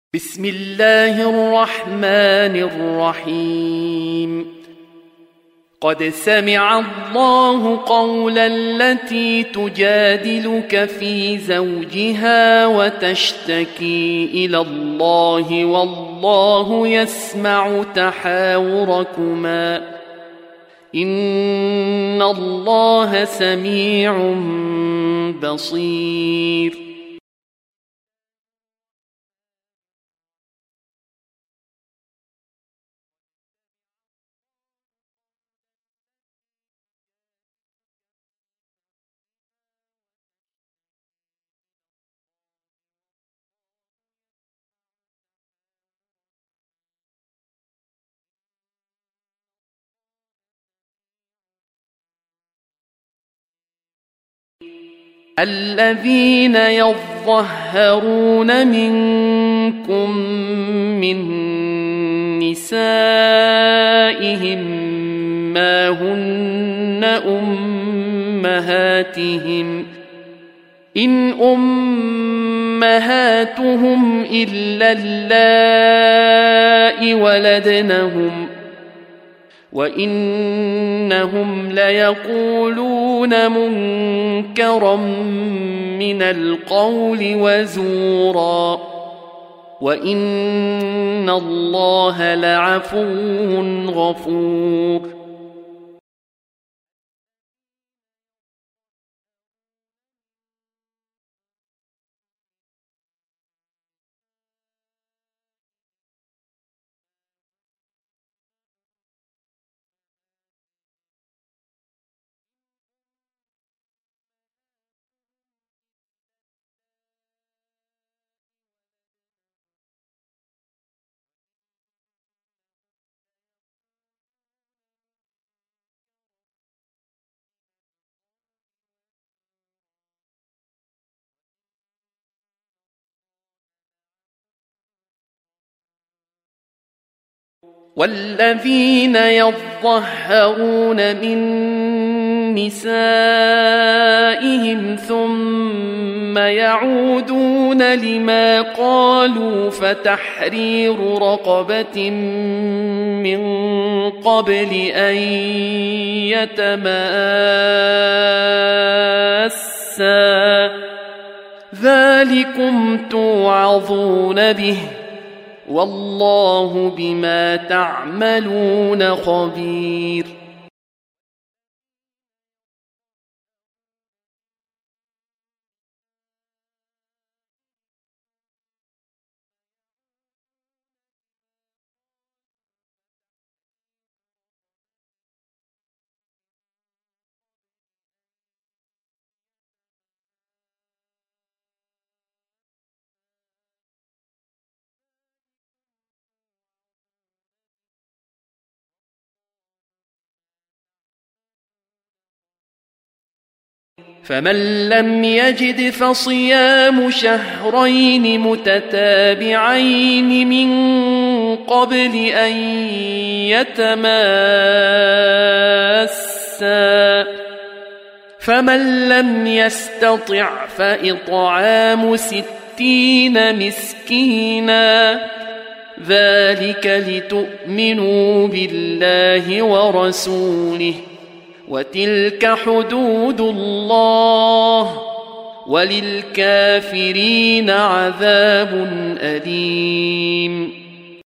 بسم الله الرحمن الرحيم. قد سمع الله قول التي تجادلك في زوجها وتشتكي إلى الله والله يسمع تحاوركما إن الله سميع بصير. الذين يظهرون منكم من نسائهم ما هن أمهاتهم إن أمهاتهم إلا اللائي ولدنهم وإنهم ليقولون منكرا من القول وزورا وإن الله لعفو غفور. والذين يظهرون من نسائهم ثم يعودون لما قالوا فتحرير رقبة من قبل أن يتماسا ذلكم توعظون به والله بما تعملون خبير. فمن لم يجد فصيام شهرين متتابعين من قبل أن يتماسا فمن لم يستطع فإطعام 60 مسكينا ذلك لتؤمنوا بالله ورسوله وتلك حدود الله وللكافرين عذاب أليم.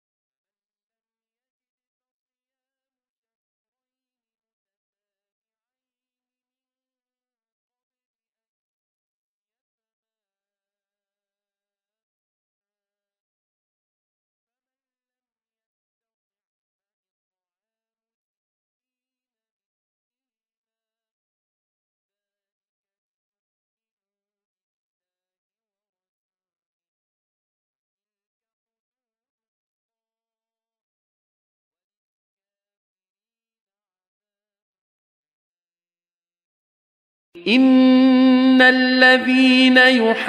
إن الذين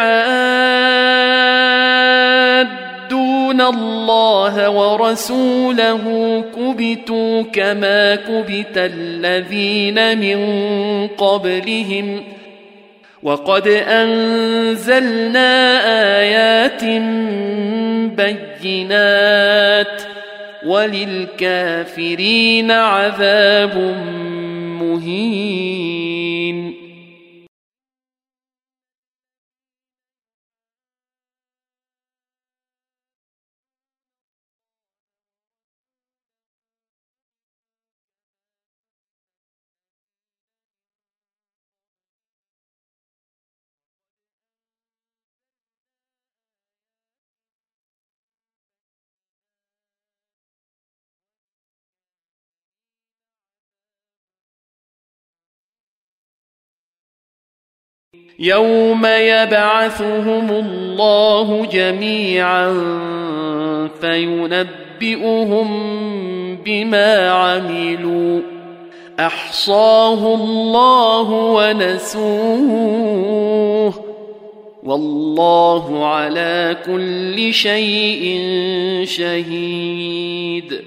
يحادون الله ورسوله كبتوا كما كبت الذين من قبلهم وقد أنزلنا آيات بينات وللكافرين عذاب مهين. يوم يبعثهم الله جميعا فينبئهم بما عملوا أحصاه الله ونسوه والله على كل شيء شهيد.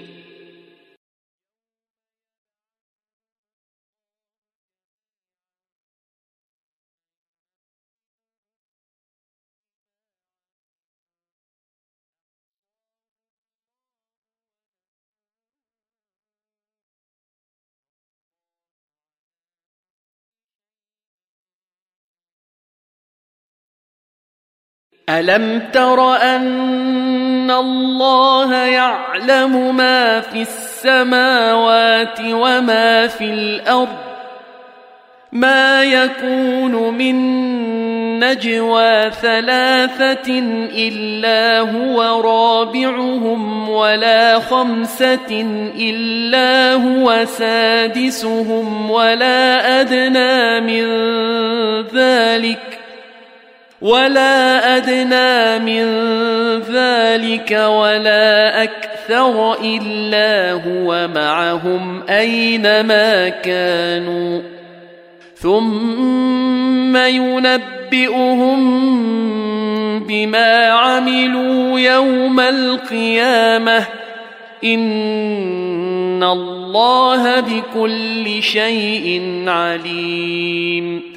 ألم تر أن الله يعلم ما في السماوات وما في الأرض ما يكون من نجوى ثلاثة إلا هو رابعهم ولا خمسة إلا هو سادسهم ولا أدنى من ذلك ولا أكثر إلا هو معهم أينما كانوا ثم ينبئهم بما عملوا يوم القيامة إن الله بكل شيء عليم.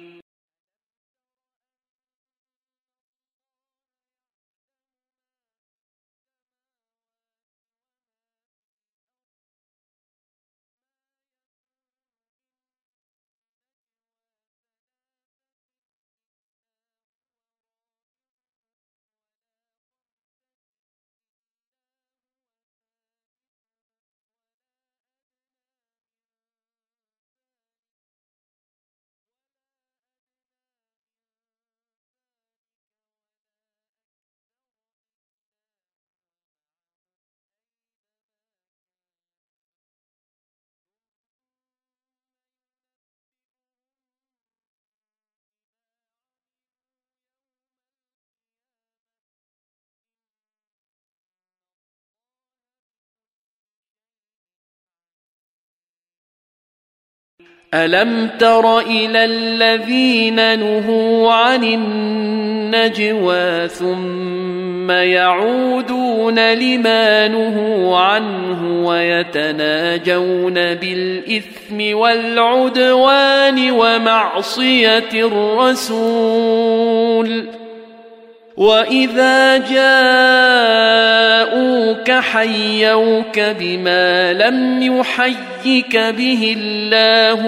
ألم تر إلى الذين نهوا عن النجوى ثم يعودون لما نهوا عنه ويتناجون بالإثم والعدوان ومعصية الرسول وإذا جاءوك حيوك بما لم يحيك به الله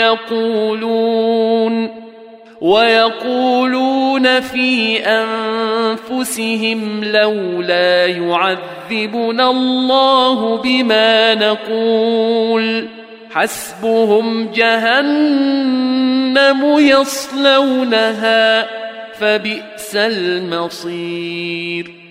ويقولون في أنفسهم لولا يعذبنا الله بما نقول حسبهم جهنم يصلونها فبئس المصير.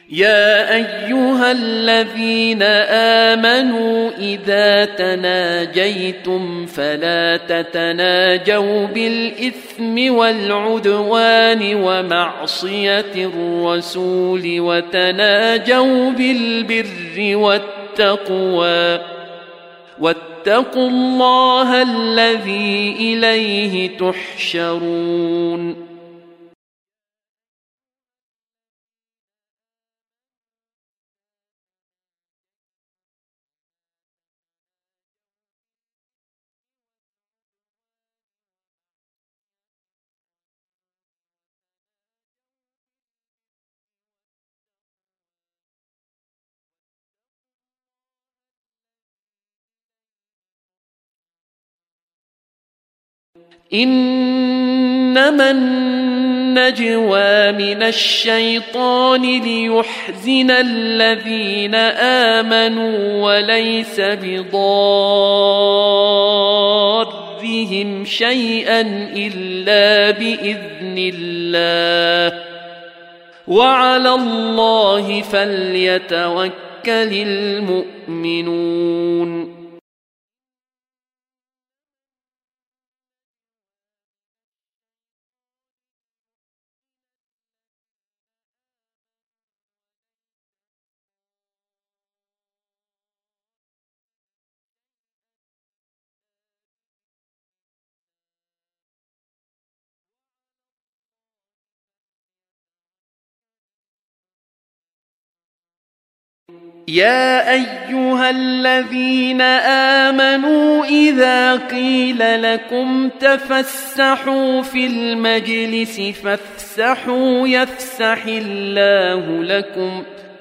يا أيها الذين آمنوا إذا تناجيتم فلا تتناجوا بالإثم والعدوان ومعصية الرسول وتناجوا بالبر والتقوى واتقوا الله الذي إليه تحشرون إنما النجوى من الشيطان ليحزن الذين آمنوا وليس بضارهم شيئا إلا بإذن الله وعلى الله فليتوكل المؤمنون يا أيها الذين آمنوا إذا قيل لكم تفسحوا في المجلس فافسحوا يفسح الله لكم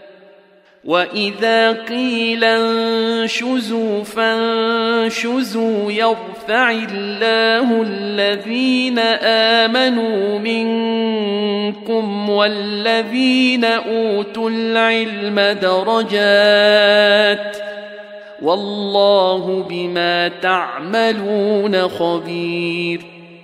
وإذا قيل انشزوا فانشزوا يرفع الله الذين آمنوا منكم والذين أوتوا العلم درجات والله بما تعملون خبير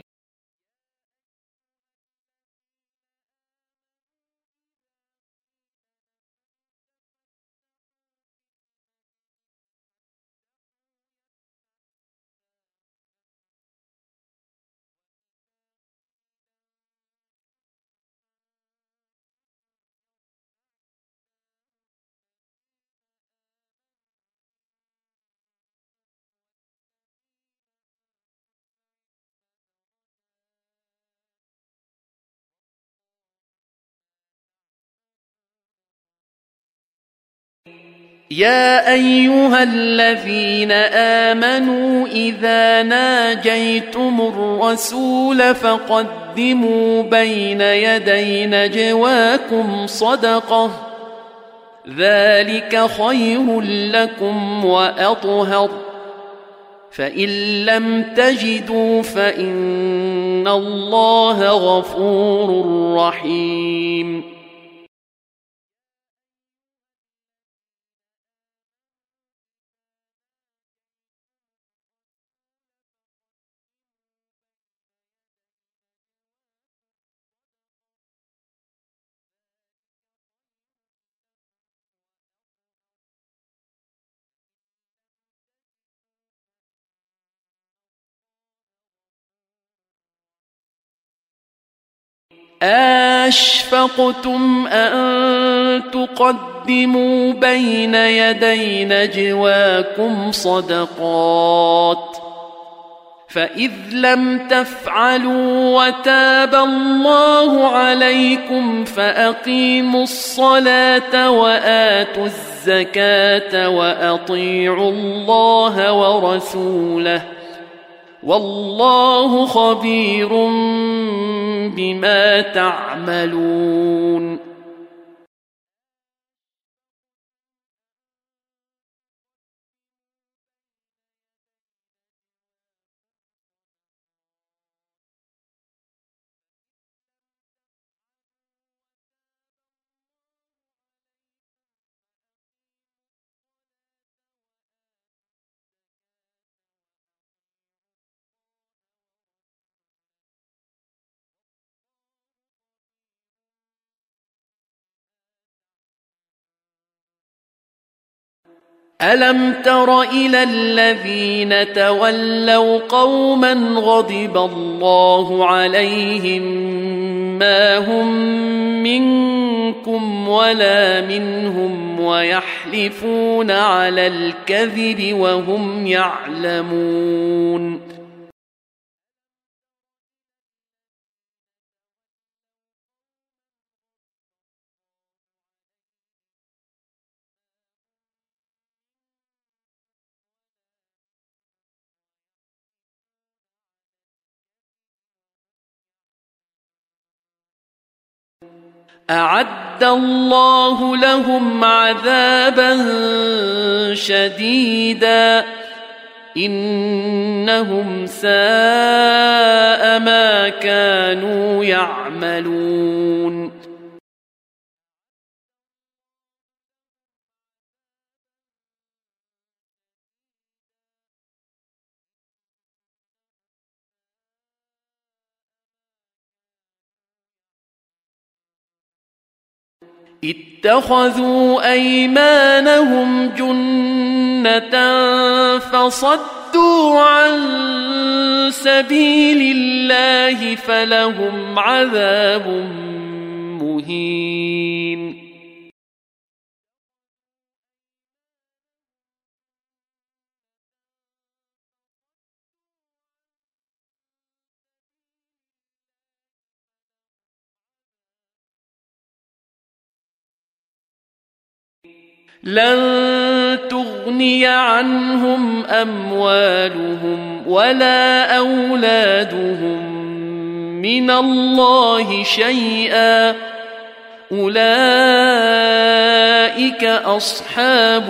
يا أيها الذين آمنوا إذا ناجيتم الرسول فقدموا بين يدي نجواكم صدقة ذلك خير لكم وأطهر فإن لم تجدوا فإن الله غفور رحيم أَشْفَقْتُمْ أَن تُقَدِّمُوا بَيْنَ يَدَيْ نَجْوَاكُمْ صَدَقَاتٍ فَإِذْ لَمْ تَفْعَلُوا وَتَابَ اللَّهُ عَلَيْكُمْ فَأَقِيمُوا الصَّلَاةَ وَآتُوا الزَّكَاةَ وَأَطِيعُوا اللَّهَ وَرَسُولَهُ والله خبير بما تعملون ألم تر إلى الذين تولوا قوما غضب الله عليهم ما هم منكم ولا منهم ويحلفون على الكذب وهم يعلمون أعد الله لهم عذابا شديدا إنهم ساء ما كانوا يعملون اتخذوا أيمانهم جنة فصدوا عن سبيل الله فلهم عذاب مهين لن تغني عنهم أموالهم ولا أولادهم من الله شيئا أولئك أصحاب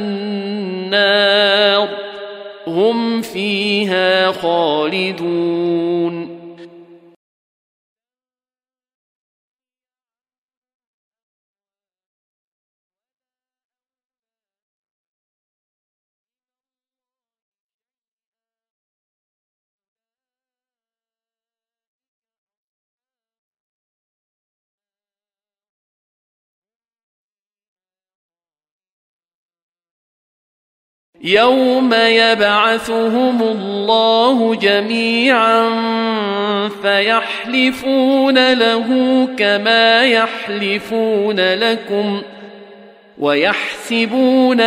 النار هم فيها خالدون يوم يبعثهم الله جميعا فيحلفون له كما يحلفون لكم ويحسبون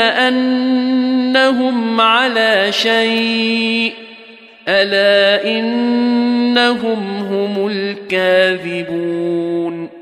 أنهم على شيء ألا إنهم هم الكاذبون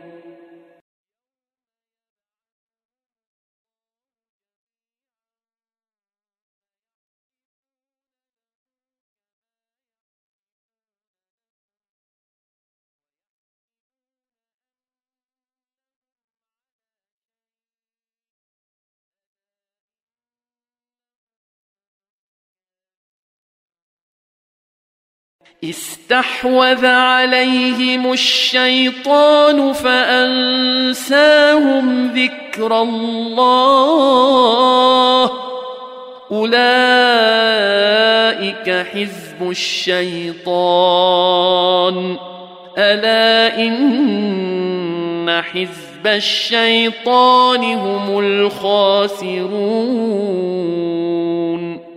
استحوذ عليهم الشيطان فأنساهم ذكر الله أولئك حزب الشيطان ألا إن حزب الشيطان هم الخاسرون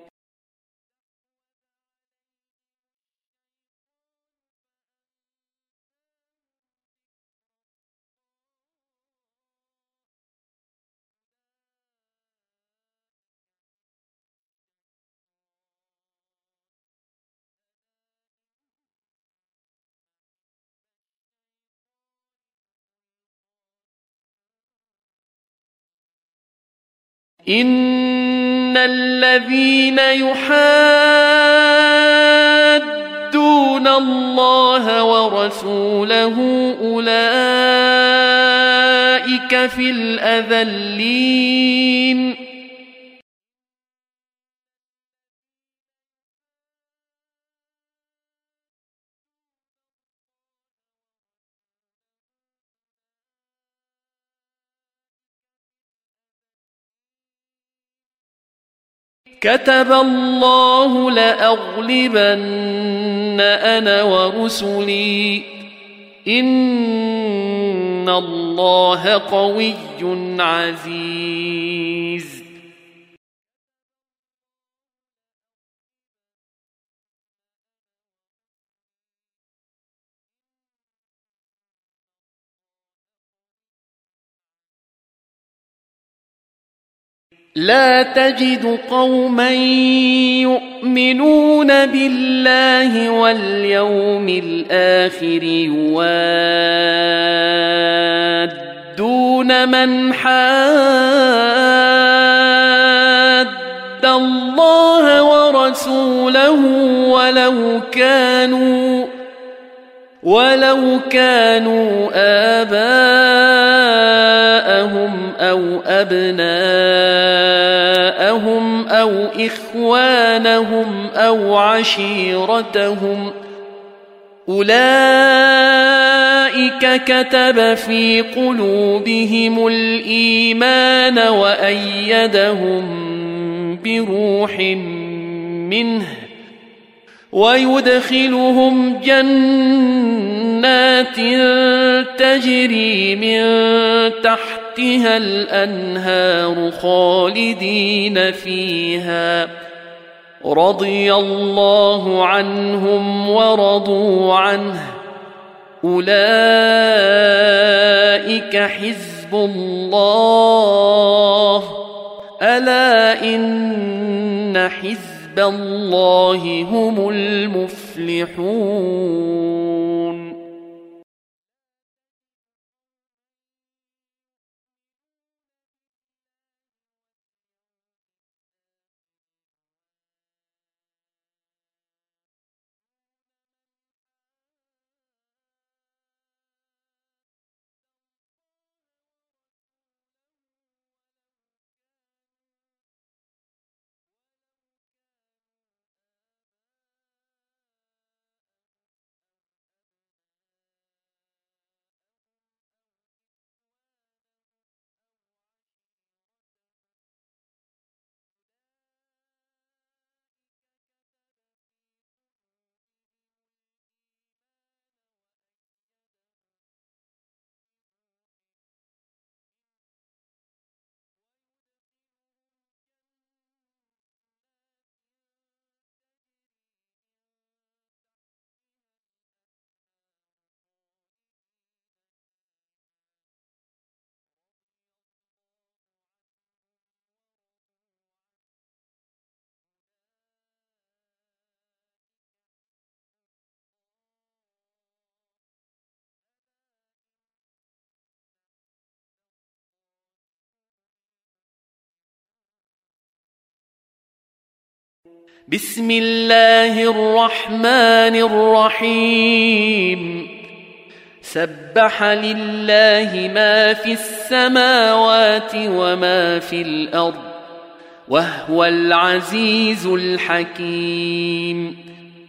إن الذين يحادون الله ورسوله أولئك في الأذلين كتب الله لأغلبن أنا ورسلي إن الله قوي عزيز لا تجد قوما يؤمنون بالله واليوم الآخر يوادون من حاد الله ورسوله ولو كانوا آباءهم أو أبناءهم أو إخوانهم أو عشيرتهم أولئك كتب في قلوبهم الإيمان وأيدهم بروح منه ويدخلهم جنات تجري من تحتها الأنهار خالدين فيها رضي الله عنهم ورضوا عنه أولئك حزب الله ألا إن حزب الله هم المفلحون بسم الله الرحمن الرحيم سبح لله ما في السماوات وما في الأرض وهو العزيز الحكيم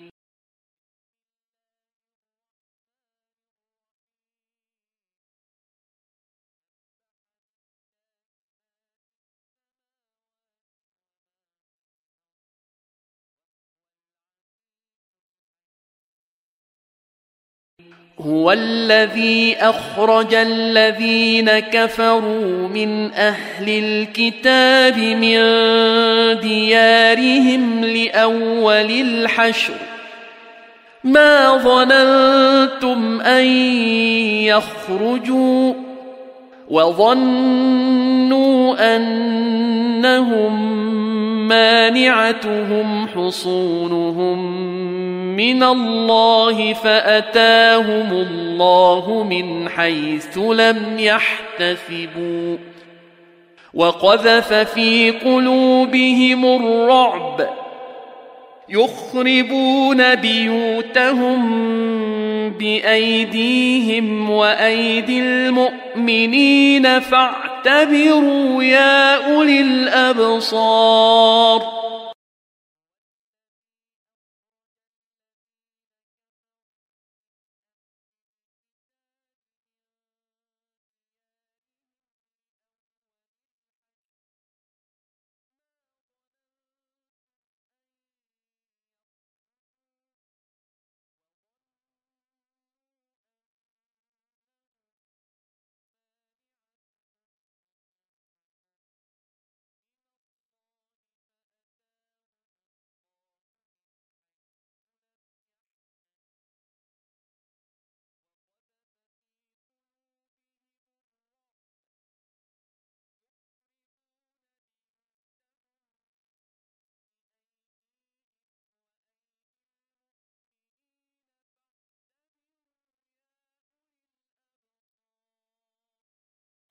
هو الذي أخرج الذين كفروا من أهل الكتاب من ديارهم لأول الحشر ما ظننتم أن يخرجوا وظنوا أنهم مانعتهم حصونهم من الله فأتاهم الله من حيث لم يحتسبوا وقذف في قلوبهم الرعب يخربون بيوتهم بأيديهم وأيدي المؤمنين فاعتبروا يا أولي الأبصار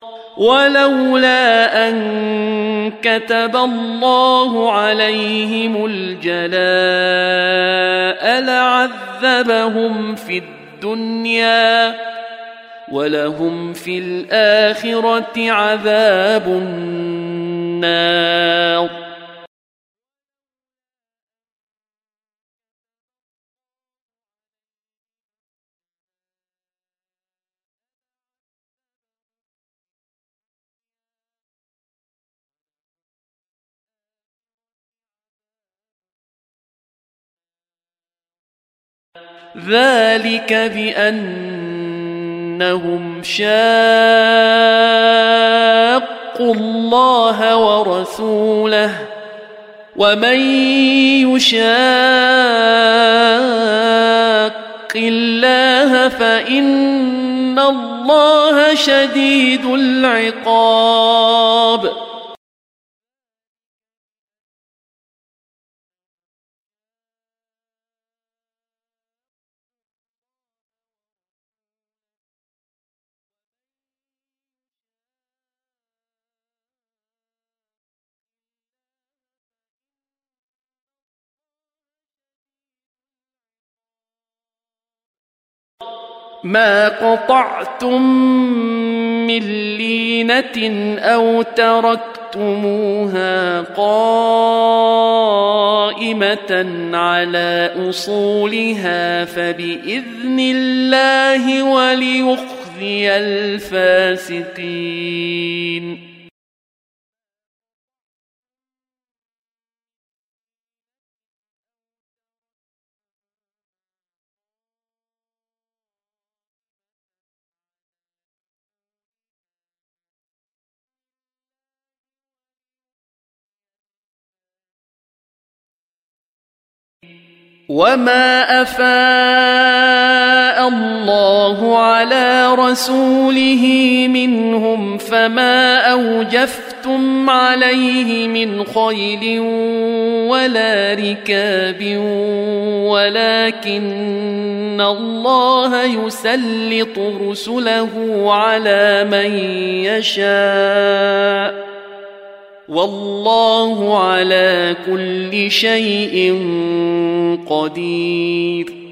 ولولا أن كتب الله عليهم الجلاء لعذبهم في الدنيا ولهم في الآخرة عذاب النار ذلك بأنهم شاقوا الله ورسوله ومن يشاق الله فإن الله شديد العقاب ما قطعتم من لينة أو تركتموها قائمة على أصولها فبإذن الله وليخزي الفاسقين وما أفاء الله على رسوله منهم فما أوجفتم عليه من خيل ولا ركاب ولكن الله يسلط رسله على من يشاء والله على كل شيء قدير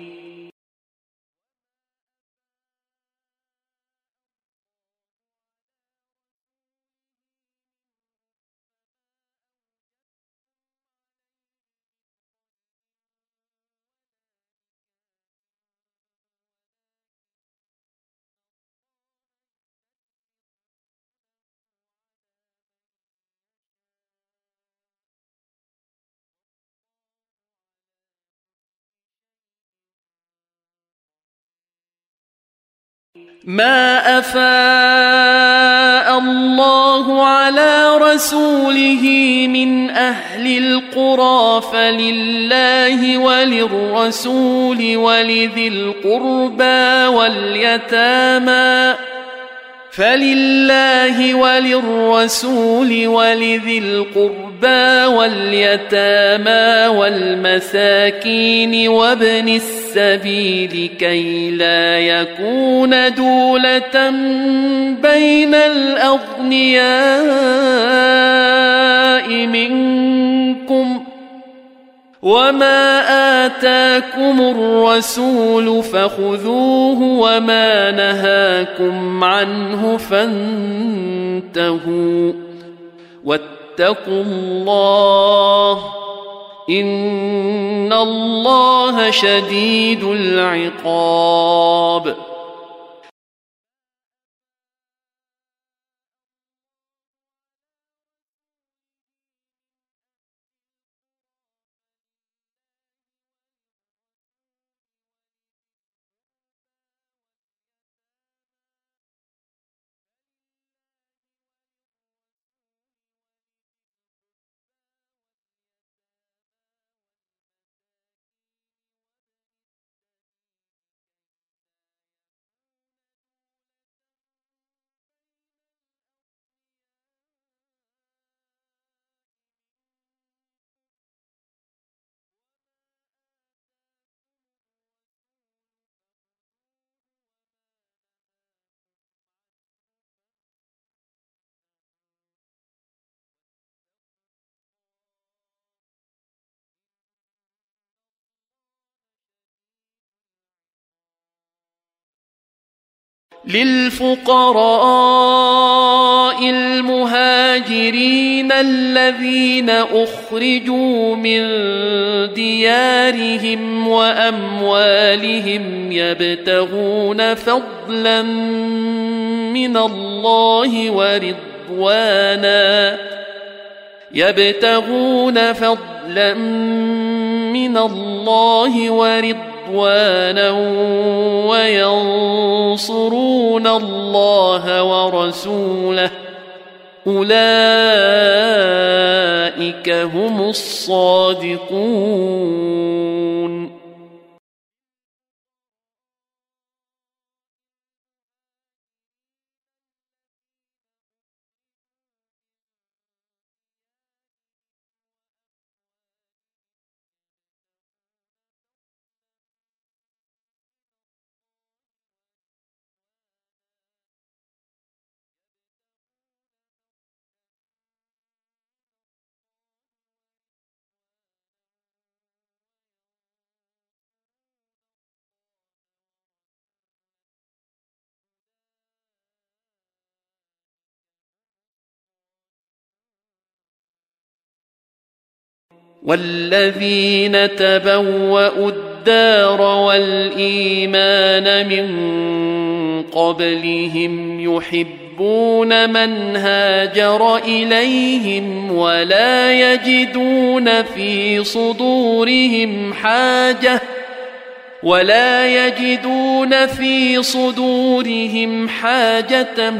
ما أفاء الله على رسوله من أهل القرى فلله وللرسول ولذي القربى واليتامى والمساكين وابن السبيل كي لا يكون دولة بين الأغنياء منكم وما آتاكم الرسول فخذوه وما نهاكم عنه فانتهوا واتقوا الله إن الله شديد العقاب للفقراء المهاجرين الذين أخرجوا من ديارهم وأموالهم يبتغون فضلا من الله ورضوانا وينصرون الله ورسوله أولئك هم الصادقون. والذين تبوأوا الدار والإيمان من قبلهم يحبون من هاجر إليهم ولا يجدون في صدورهم حاجة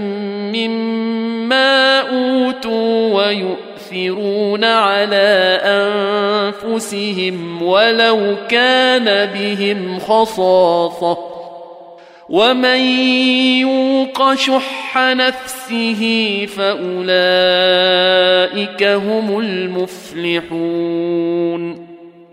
مما أوتوا ويؤثرون على أنفسهم ولو كان بهم خصاصة ومن يوق شح نفسه فأولئك هم المفلحون.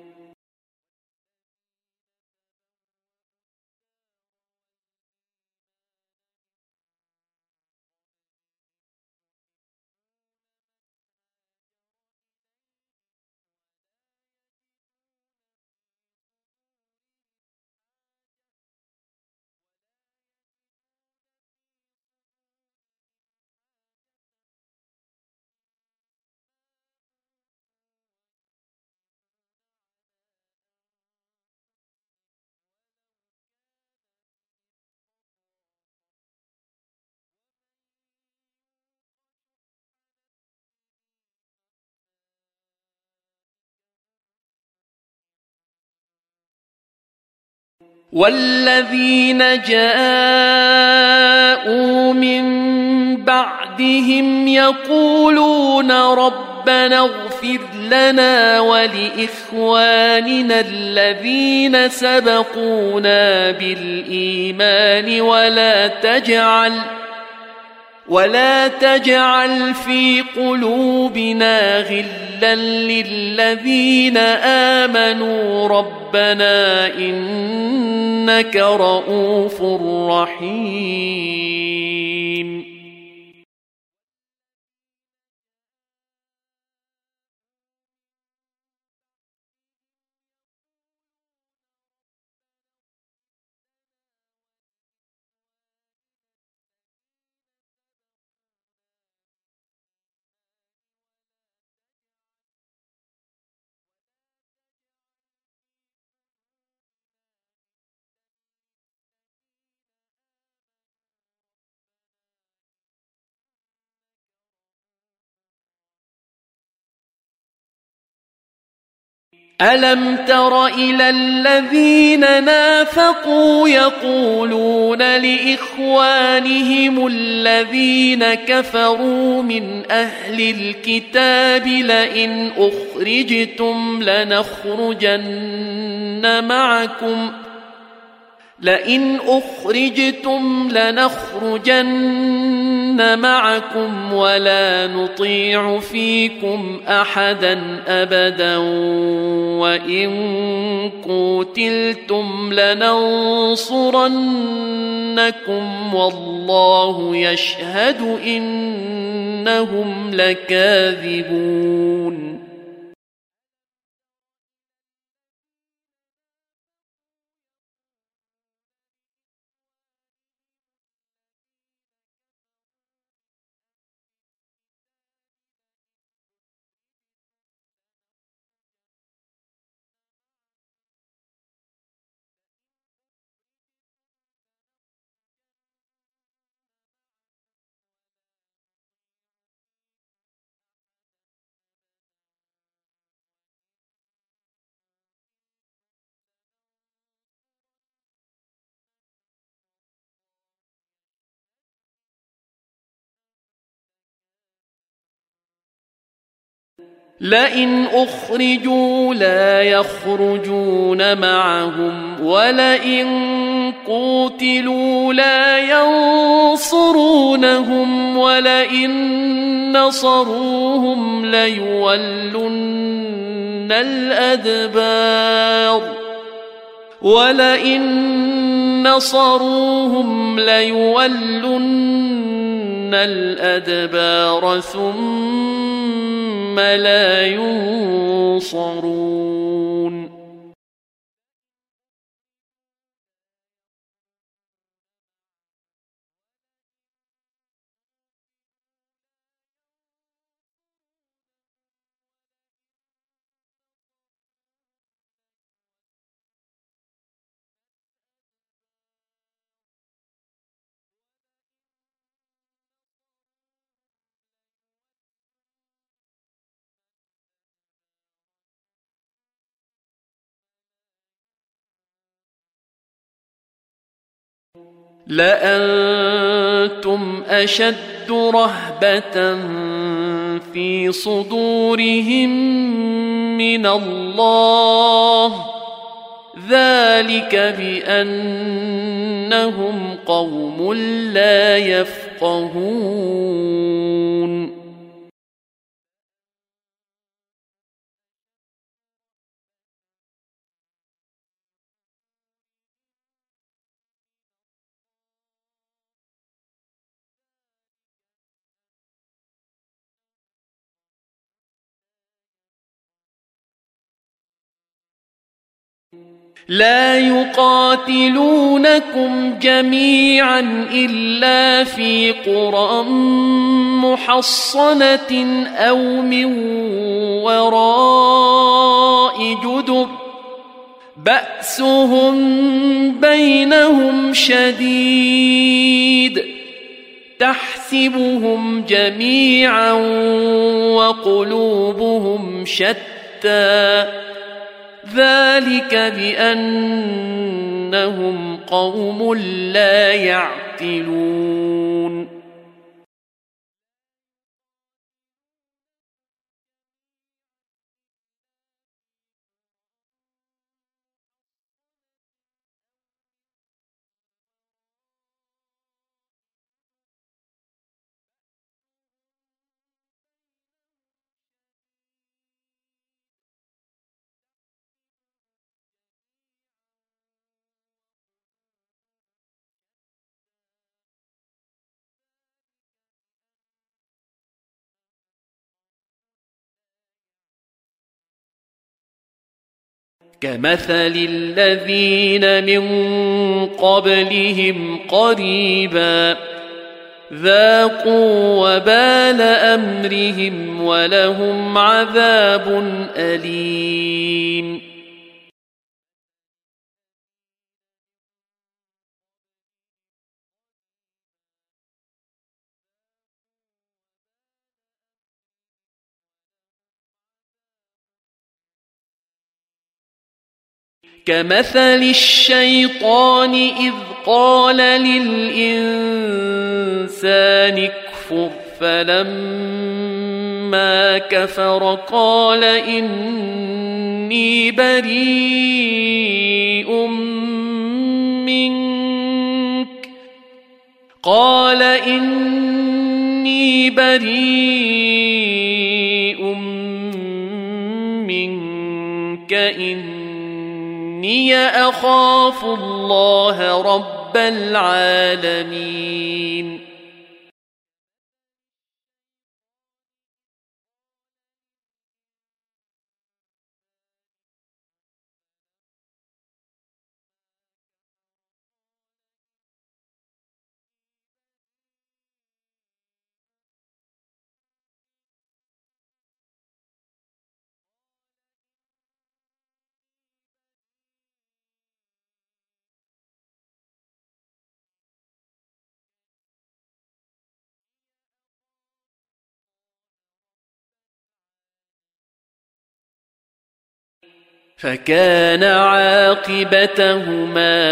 والذين جاءوا من بعدهم يقولون ربنا اغفر لنا ولإخواننا الذين سبقونا بالإيمان ولا تجعل في قلوبنا غلا للذين آمنوا ربنا إنك رؤوف رحيم. ألم تر إلى الذين نافقوا يقولون لإخوانهم الذين كفروا من أهل الكتاب لئن أخرجتم لنخرجن معكم ولا نطيع فيكم أحدا أبدا وإن قتلتم لننصرنكم والله يشهد إنهم لكاذبون. لئن أخرجوا لا يخرجون معهم ولئن قوتلوا لا ينصرونهم ولئن نصروهم ليولن الأدبار ثم لا ينصرون لأنتم أشد رهبة في صدورهم من الله ذلك بأنهم قوم لا يفقهون لا يقاتلونكم جميعا إلا في قرى محصنة أو من وراء جدر بأسهم بينهم شديد تحسبهم جميعا وقلوبهم شتى ذلك بأنهم قوم لا يعقلون كمثل الذين من قبلهم قريبا ذاقوا وبال أمرهم ولهم عذاب أليم كمثل الشيطان إذ قال للإنسان اكفر فلما كفر قال إني بريء منك إني أخاف الله رب العالمين فكان عاقبتهما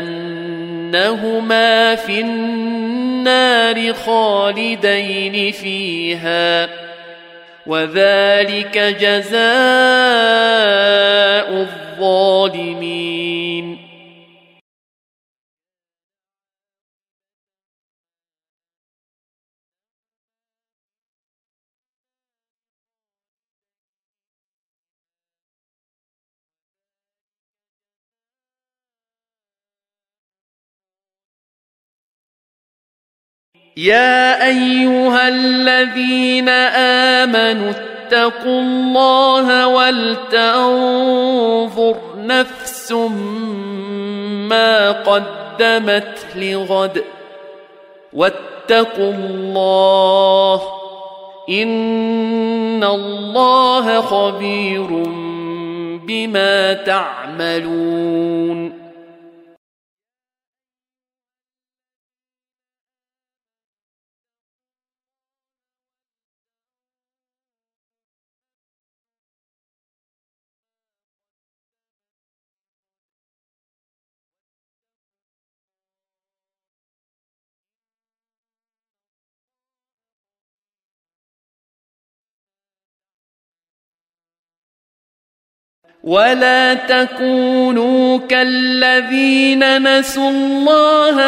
أنهما في النار خالدين فيها وذلك جزاء الظالمين. يا أيها الذين آمنوا اتقوا الله ولتنظر نفس ما قدمت لغد واتقوا الله إن الله خبير بما تعملون. ولا تكونوا كالذين نسوا الله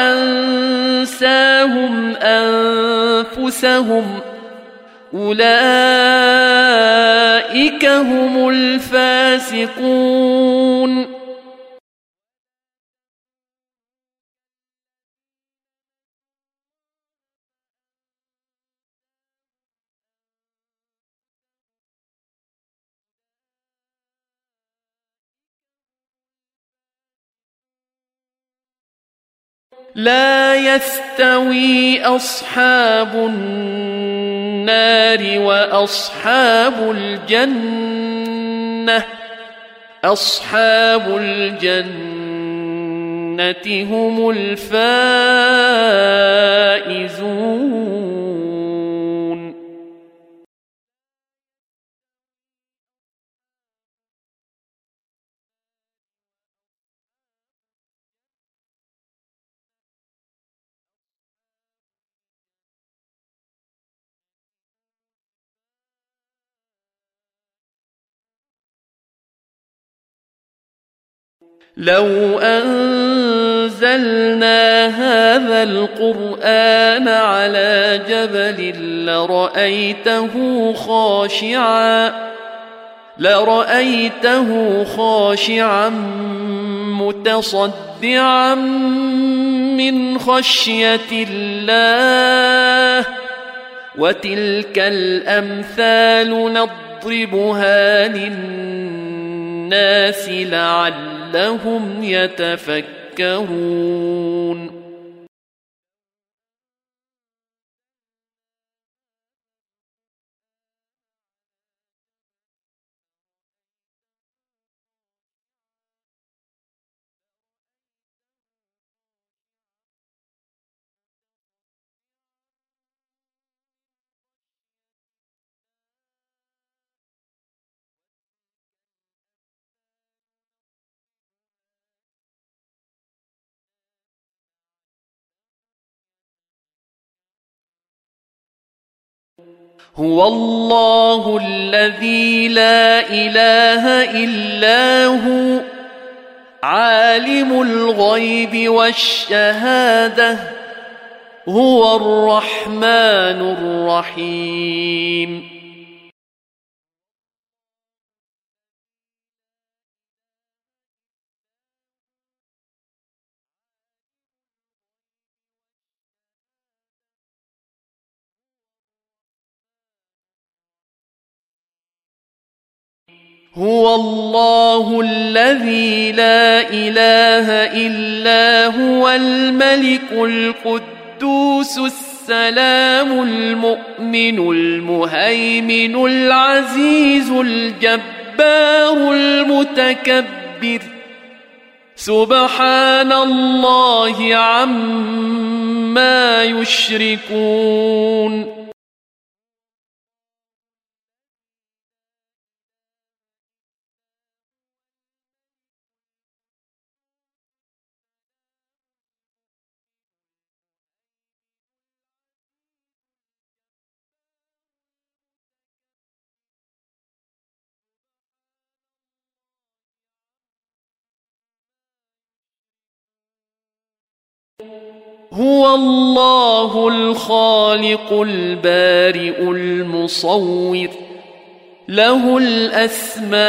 فأنساهم أنفسهم أولئك هم الفاسقون. لا يستوي أصحاب النار وأصحاب الجنة أصحاب الجنة هم الفائزون. لو أنزلنا هذا القرآن على جبل لرأيته خاشعا متصدعا من خشية الله وتلك الأمثال نضربها للناس لعلهم يتفكرون. هو الله الذي لا إله إلا هو عالم الغيب والشهادة هو الرحمن الرحيم. هو الله الذي لا إله إلا هو الملك القدوس السلام المؤمن المهيمن العزيز الجبار المتكبر سبحان الله عما يشركون. هو الله الخالق البارئ المصور له الأسماء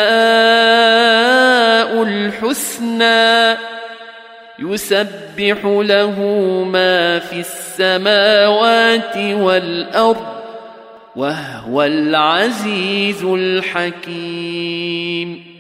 الحسنى يسبح له ما في السماوات والأرض وهو العزيز الحكيم.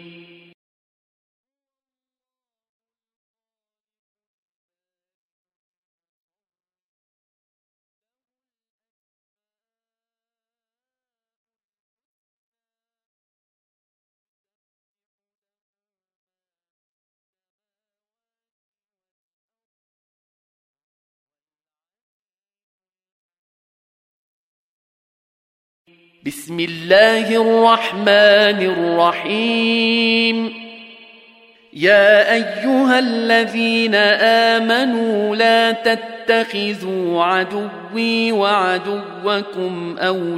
بسم الله الرحمن الرحيم. يا أيها الذين آمنوا لا تتخذوا عدوي وعدوكم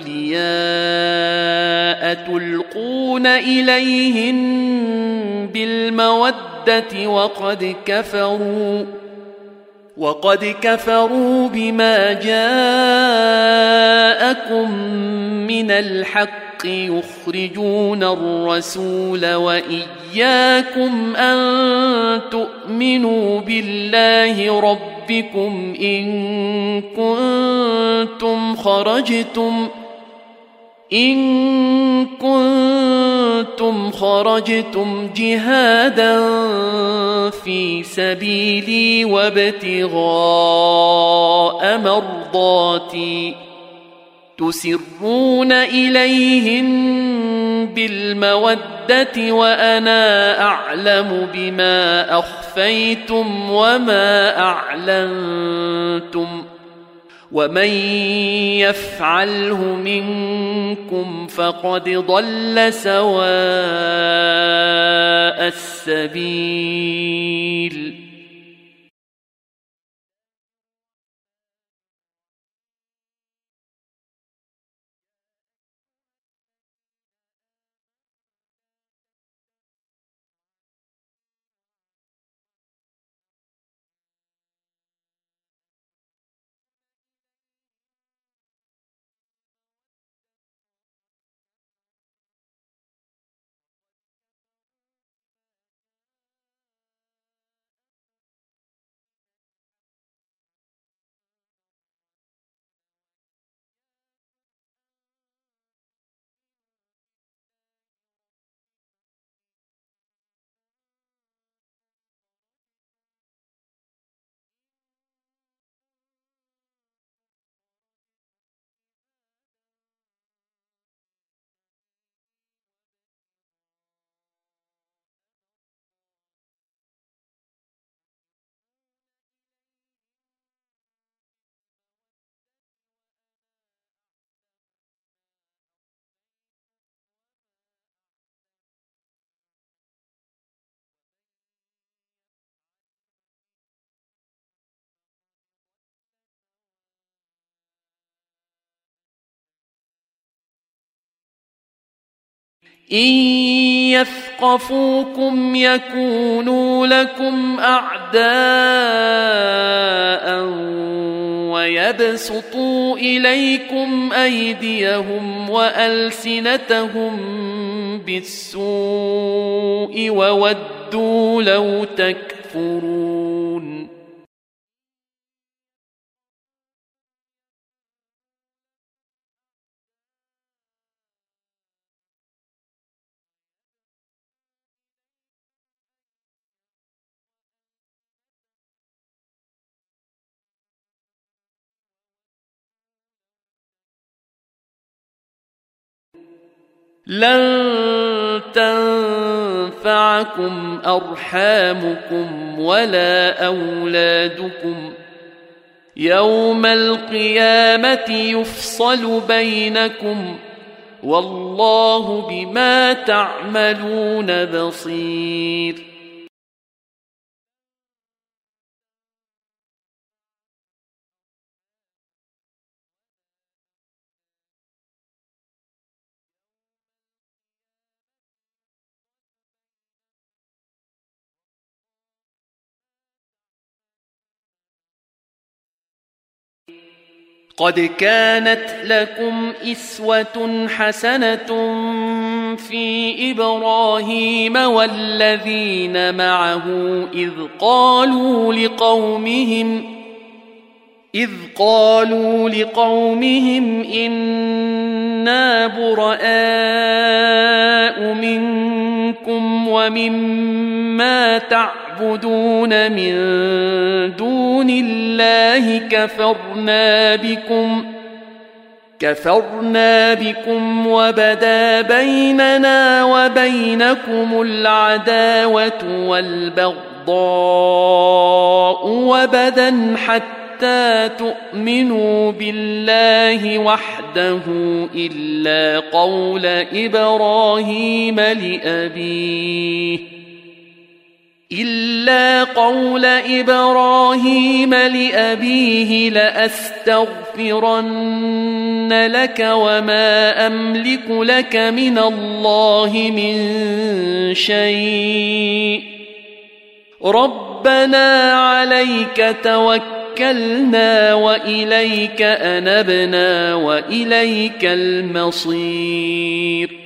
أولياء تلقون إليهم بالمودة وقد كفروا بما جاءكم من الحق يخرجون الرسول وإياكم أن تؤمنوا بالله ربكم إن كنتم خرجتم جهادا في سبيلي وابتغاء مرضاتي تسرون إليهم بالمودة وأنا أعلم بما أخفيتم وما أعلنتم ومن يفعله منكم فقد ضل سواء السبيل. إن يثقفوكم يكونوا لكم أعداء ويبسطوا إليكم أيديهم وألسنتهم بالسوء وودوا لو تكفرون. لن تنفعكم أرحامكم ولا أولادكم يوم القيامة يفصل بينكم والله بما تعملون بصير. قد كانت لكم إسوة حسنة في إبراهيم والذين معه إذ قالوا لقومهم إنا براء منكم ومما تعبدون من دون الله كفرنا بكم وبدا بيننا وبينكم العداوة والبغضاء وبدا حتى تؤمنوا بالله وحده إلا قول إبراهيم لأبيه لأستغفرن لك وما أملك لك من الله من شيء ربنا عليك توكلنا وإليك أنبنا وإليك المصير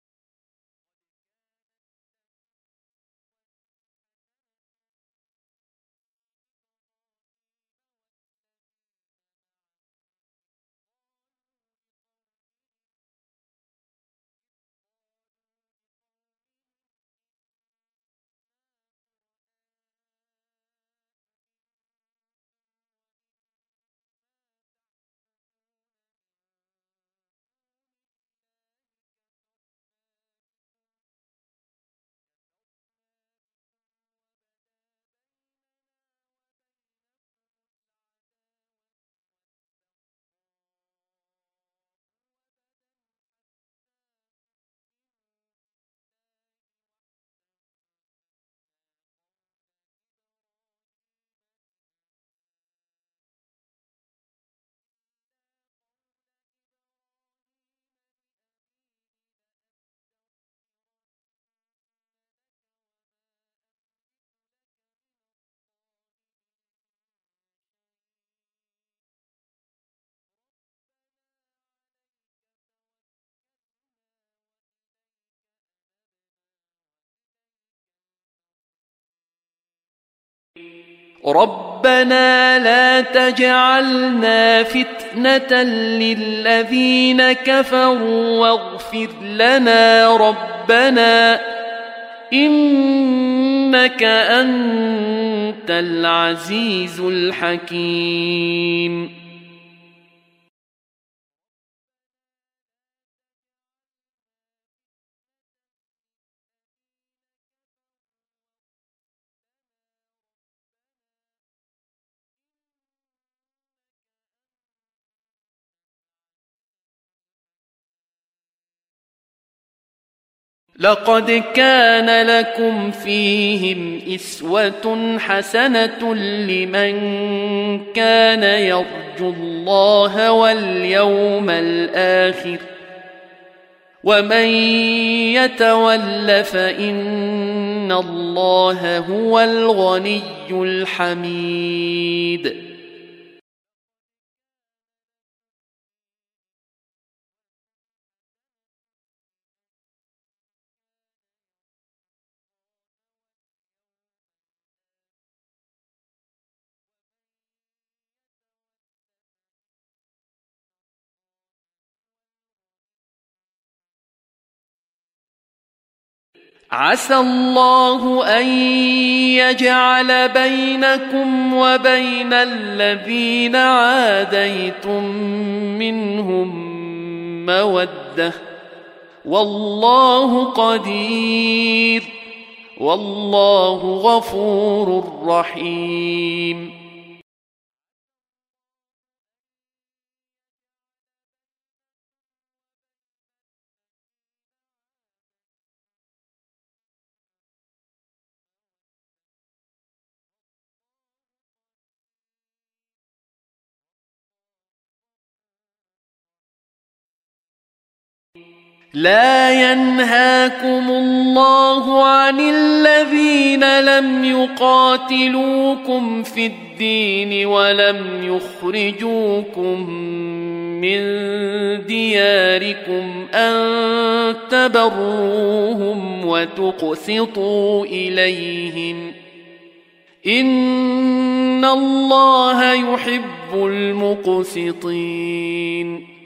ربنا لا تجعلنا فتنة للذين كفروا واغفر لنا ربنا إنك أنت العزيز الحكيم لقد كان لكم فيهم أسوة حسنة لمن كان يرجو الله واليوم الآخر ومن يتول فإن الله هو الغني الحميد عسى الله أن يجعل بينكم وبين الذين عاديتم منهم مودة والله قدير والله غفور رحيم لا ينهاكم الله عن الذين لم يقاتلوكم في الدين ولم يخرجوكم من دياركم أن تبروهم وتقسطوا إليهم إن الله يحب المقسطين.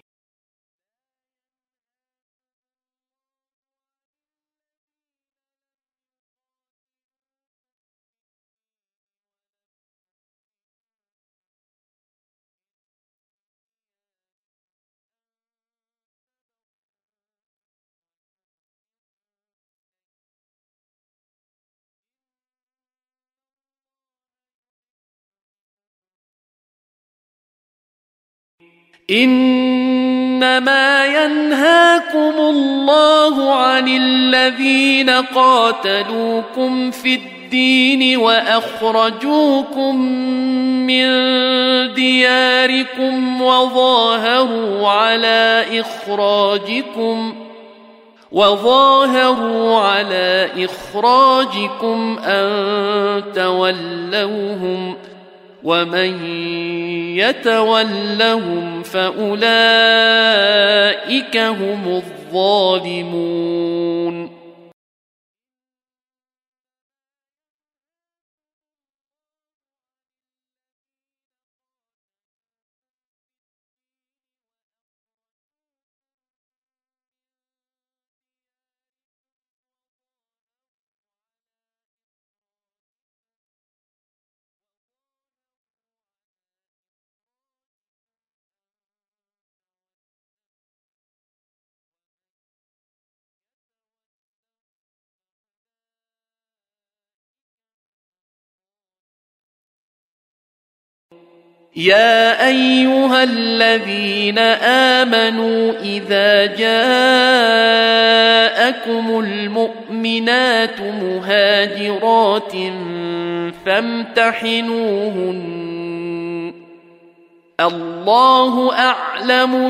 إنما ينهاكم الله عن الذين قاتلوكم في الدين وأخرجوكم من دياركم وظاهروا على إخراجكم أن تولوهم ومن يتولهم فأولئك هم الظالمون. يا أيها الذين آمنوا إذا جاءكم المؤمنات مهاجرات فامتحنوهن الله أعلم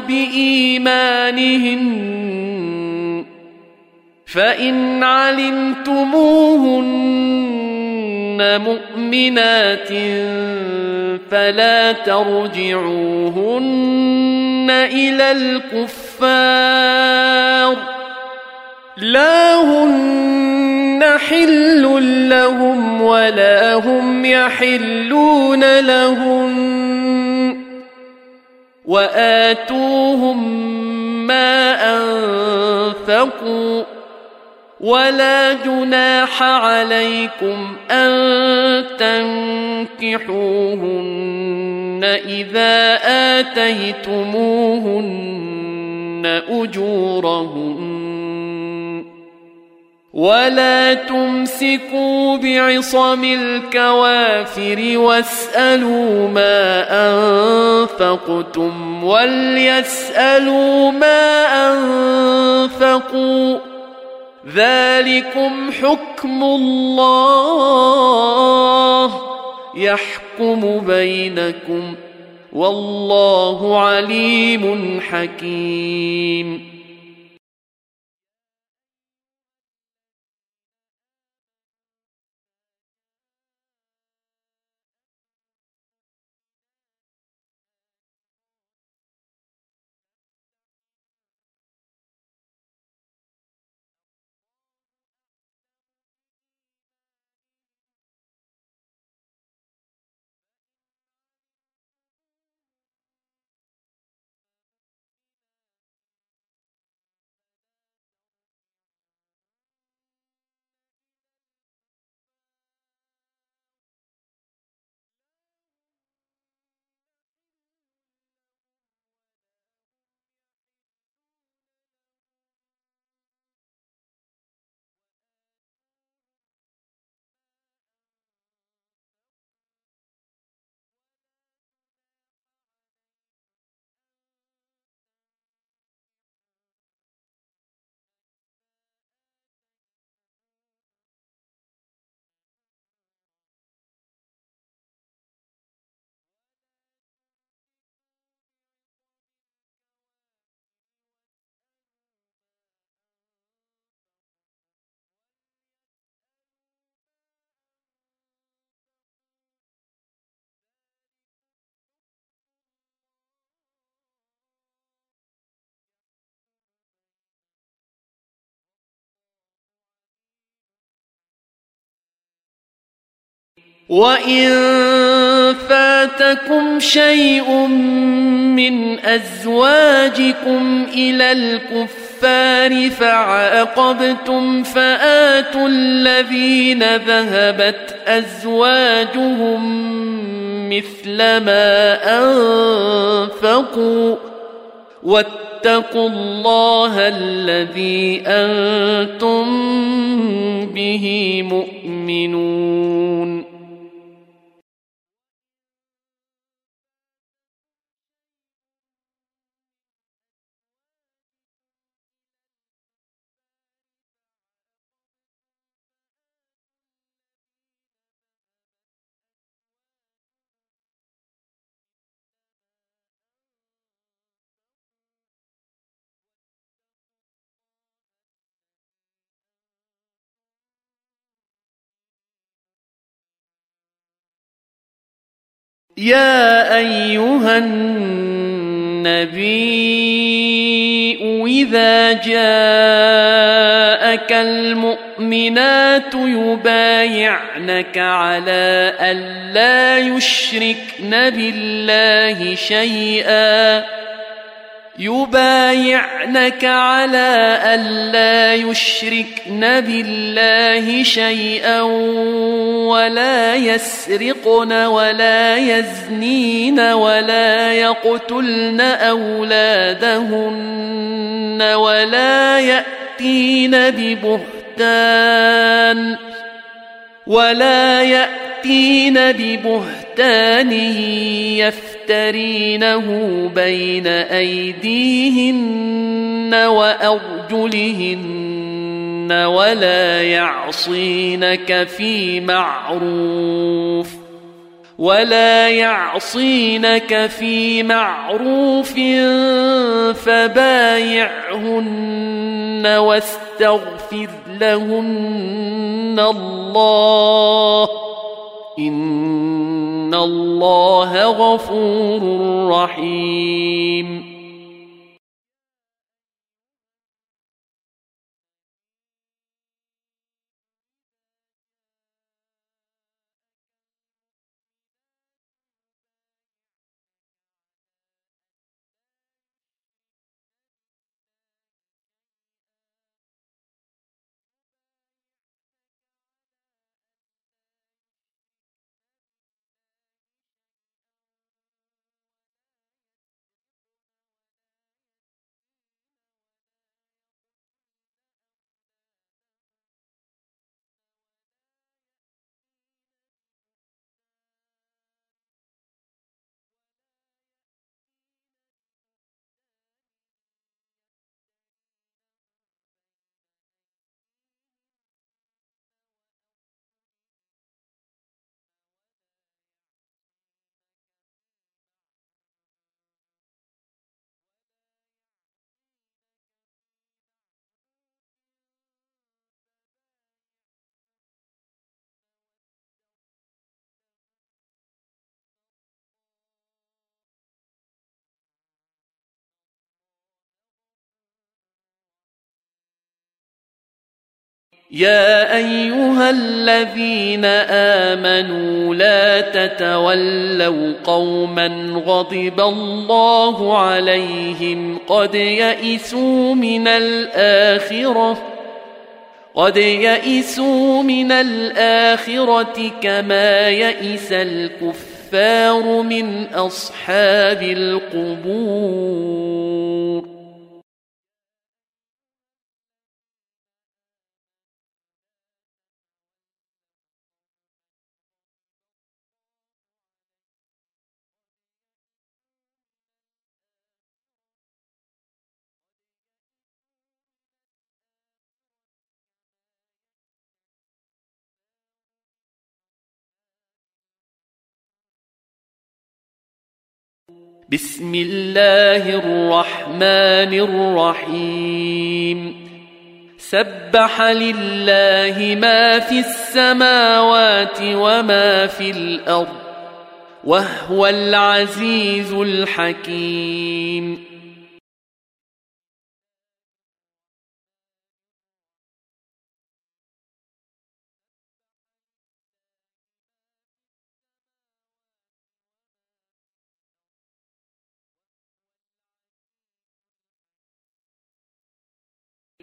بإيمانهن فإن علمتموهن مؤمنات فلا ترجعوهن إلى الكفار لا هن حل لهم ولا هم يحلون لهن وآتوهم ما أنفقوا ولا جناح عليكم أن تنكحوهن إذا آتيتموهن أجورهن ولا تمسكوا بعصم الكوافر واسألوا ما أنفقتم وليسألوا ما أنفقوا ذلكم حكم الله يحكم بينكم والله عليم حكيم. وإن فاتكم شيء من أزواجكم إلى الكفار فعاقبتم فآتوا الذين ذهبت أزواجهم مثل ما أنفقوا واتقوا الله الذي أنتم به مؤمنون. يا أيها النبي إذا جاءك المؤمنات يبايعنك على ألا يشركن بالله شيئا ولا يسرقن ولا يزنين ولا يقتلن أولادهن ولا يأتين ببهتان يفترينه بين أيديهن وأرجلهن ولا يعصينك في معروف فبايعهن واستغفر لهن الله إن الله غفور رحيم. يا أيها الذين آمنوا لا تتولوا قوما غضب الله عليهم قد يئسوا من الآخرة كما يئس الكفار من أصحاب القبور. بسم الله الرحمن الرحيم. سبح لله ما في السماوات وما في الأرض وهو العزيز الحكيم.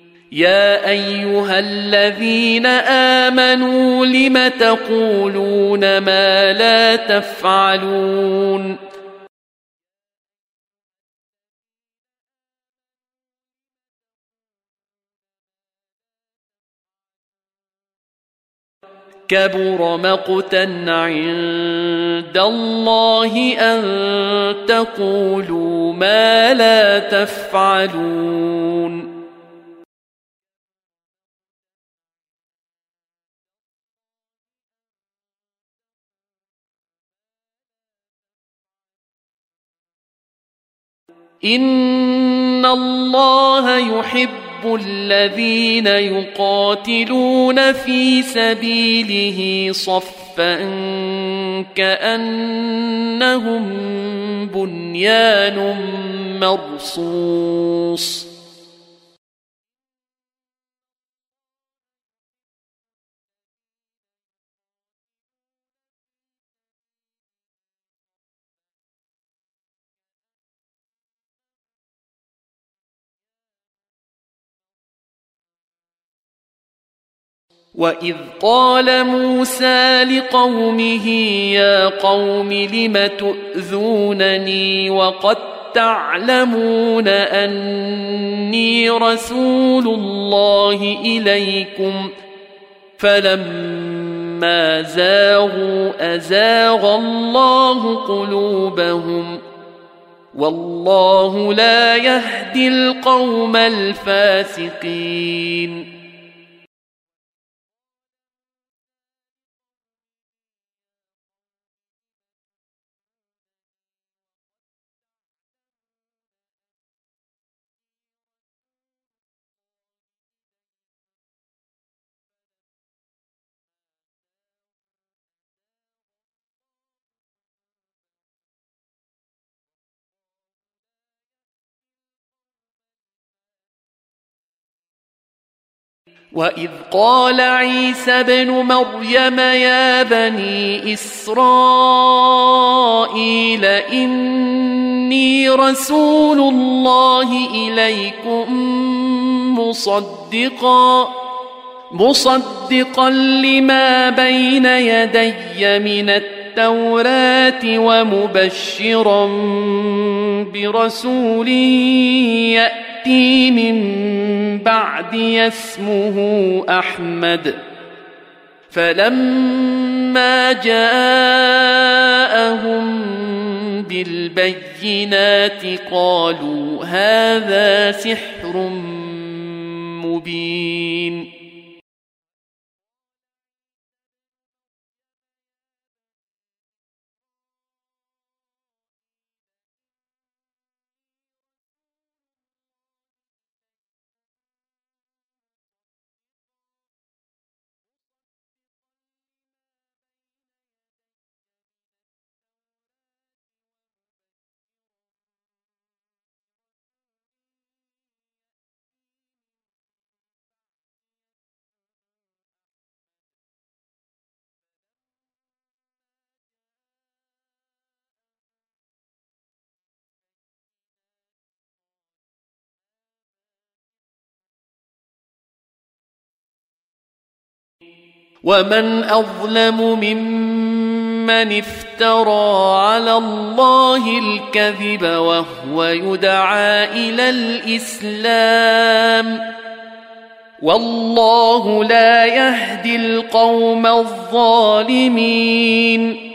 يا أيها الذين آمنوا لم تقولون ما لا تفعلون كبر مقتا عند الله أن تقولوا ما لا تفعلون إن الله يحب الذين يقاتلون في سبيله صفا كأنهم بنيان مرصوص وإذ قال موسى لقومه يا قوم لم تؤذونني وقد تعلمون أني رسول الله إليكم فلما زاغوا أزاغ الله قلوبهم والله لا يهدي القوم الفاسقين وإذ قال عيسى ابن مريم يا بني إسرائيل إني رسول الله إليكم مصدقا لما بين يدي من التوراة ومبشرا برسول يأتي من بعدي اسمه أحمد فلما جاءهم بالبينات قالوا هذا سحر مبين ومن أظلم ممن افترى على الله الكذب وهو يدعى إلى الإسلام والله لا يهدي القوم الظالمين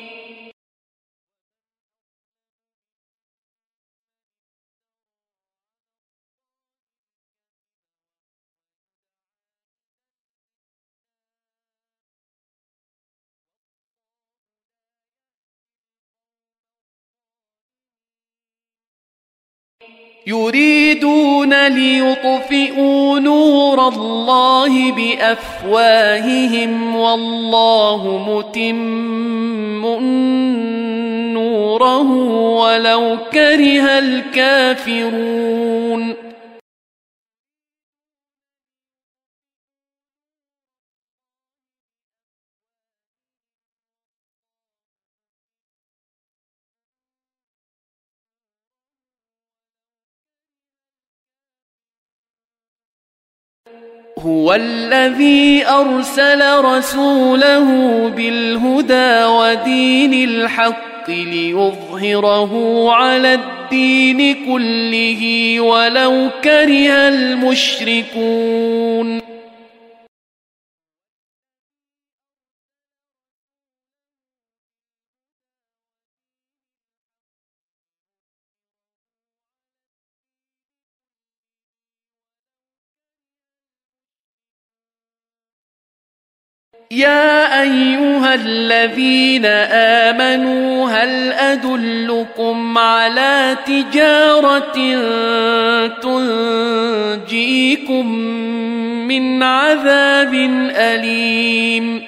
يريدون ليطفئوا نور الله بأفواههم والله متم نوره ولو كره الكافرون هو الذي أرسل رسوله بالهدى ودين الحق ليظهره على الدين كله ولو كره المشركون يا أيها الذين آمنوا هل أدلكم على تجارة تنجيكم من عذاب أليم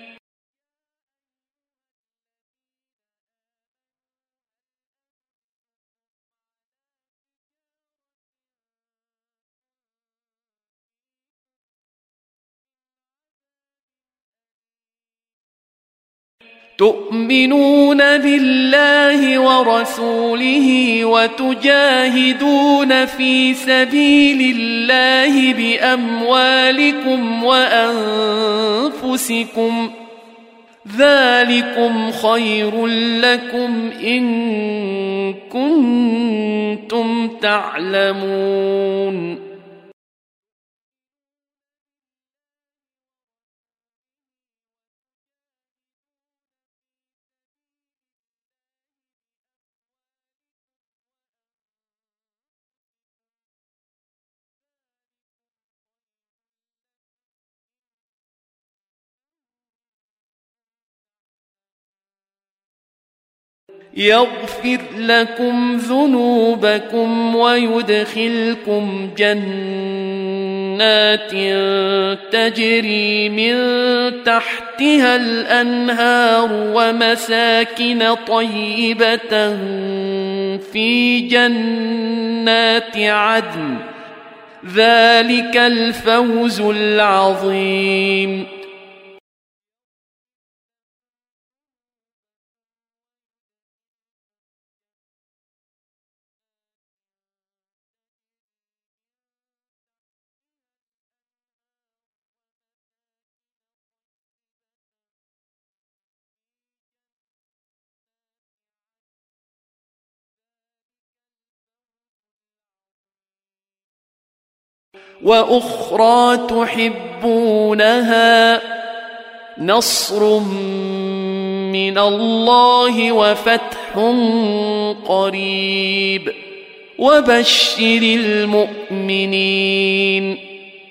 تؤمنون بالله ورسوله وتجاهدون في سبيل الله بأموالكم وأنفسكم ذلكم خير لكم إن كنتم تعلمون يغفر لكم ذنوبكم ويدخلكم جنات تجري من تحتها الأنهار ومساكن طيبة في جنات عدن ذلك الفوز العظيم وأخرى تحبونها نصر من الله وفتح قريب وبشر المؤمنين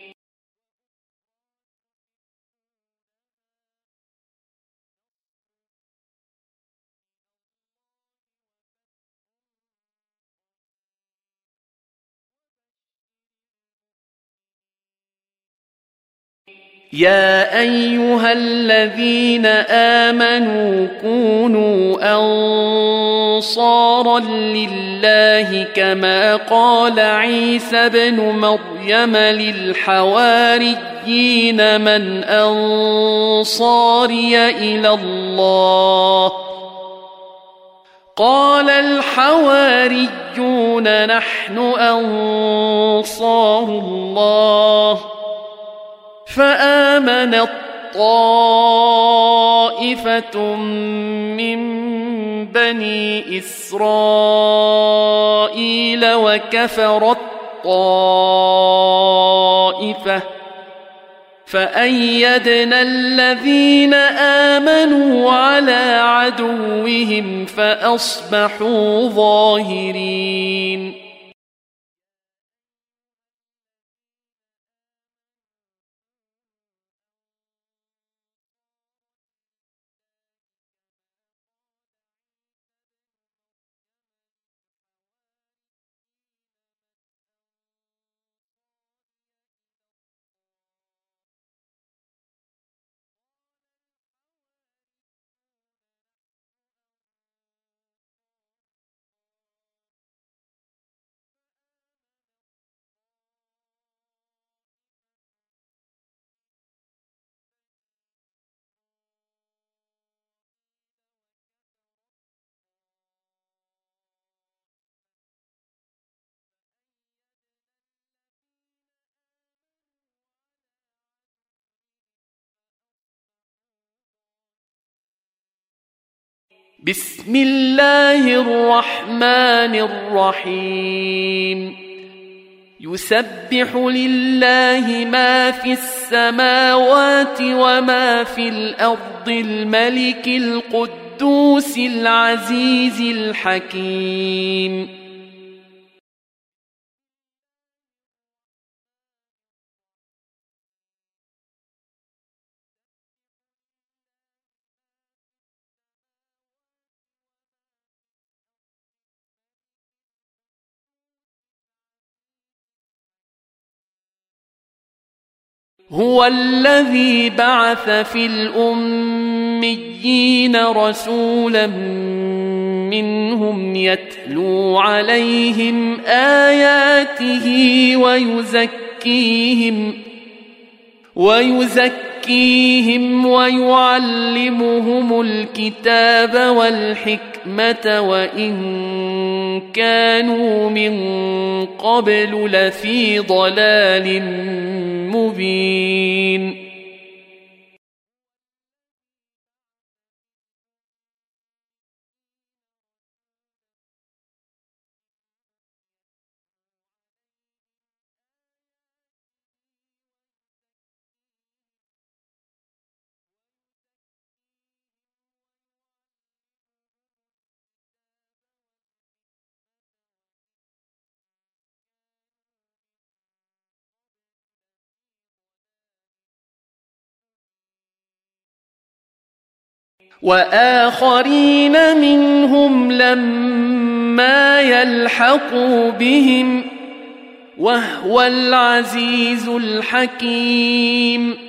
يا أيها الذين آمنوا كونوا أنصارا لله كما قال عيسى بن مريم للحواريين من أنصاري إلى الله قال الحواريون نحن أنصار الله فآمنت طائفة من بني إسرائيل وكفرت طائفة فأيدنا الذين آمنوا على عدوهم فأصبحوا ظاهرين بسم الله الرحمن الرحيم يسبح لله ما في السماوات وما في الأرض الملك القدوس العزيز الحكيم هو الذي بعث في الأميين رسولا منهم يتلو عليهم آياته ويزكيهم ويعلمهم الكتاب والحكمة وإن كانوا من قبل لفي ضلال مبين وآخرين منهم لما يلحقوا بهم وهو العزيز الحكيم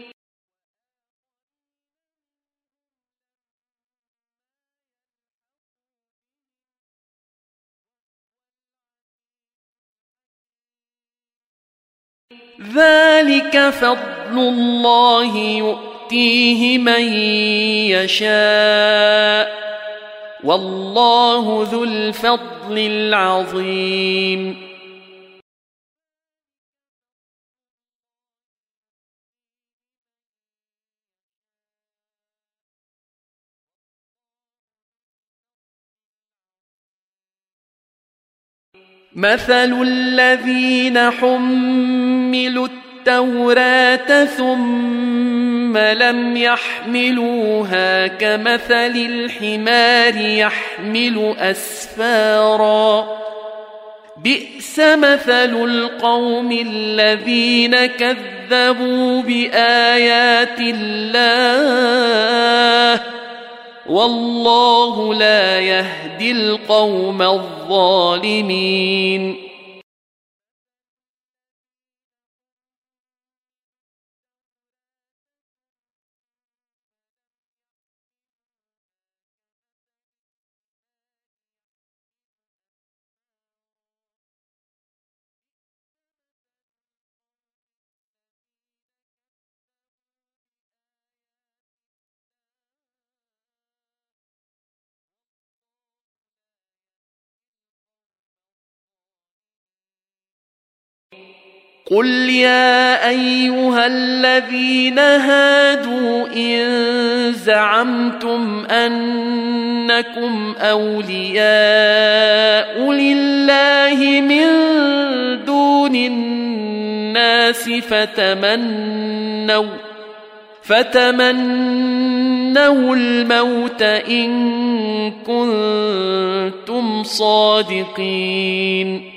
ذلك فضل الله يؤتيه من يشاء والله ذو الفضل العظيم مثل الذين حملوا التوراة ثم لم يحملوها كمثل الحمار يحمل أسفارا بئس مثل القوم الذين كذبوا بآيات الله والله لا يهدي القوم الظالمين قل يا أيها الذين هادوا إن زعمتم أنكم أولياء لله من دون الناس فتمنوا الموت إن كنتم صادقين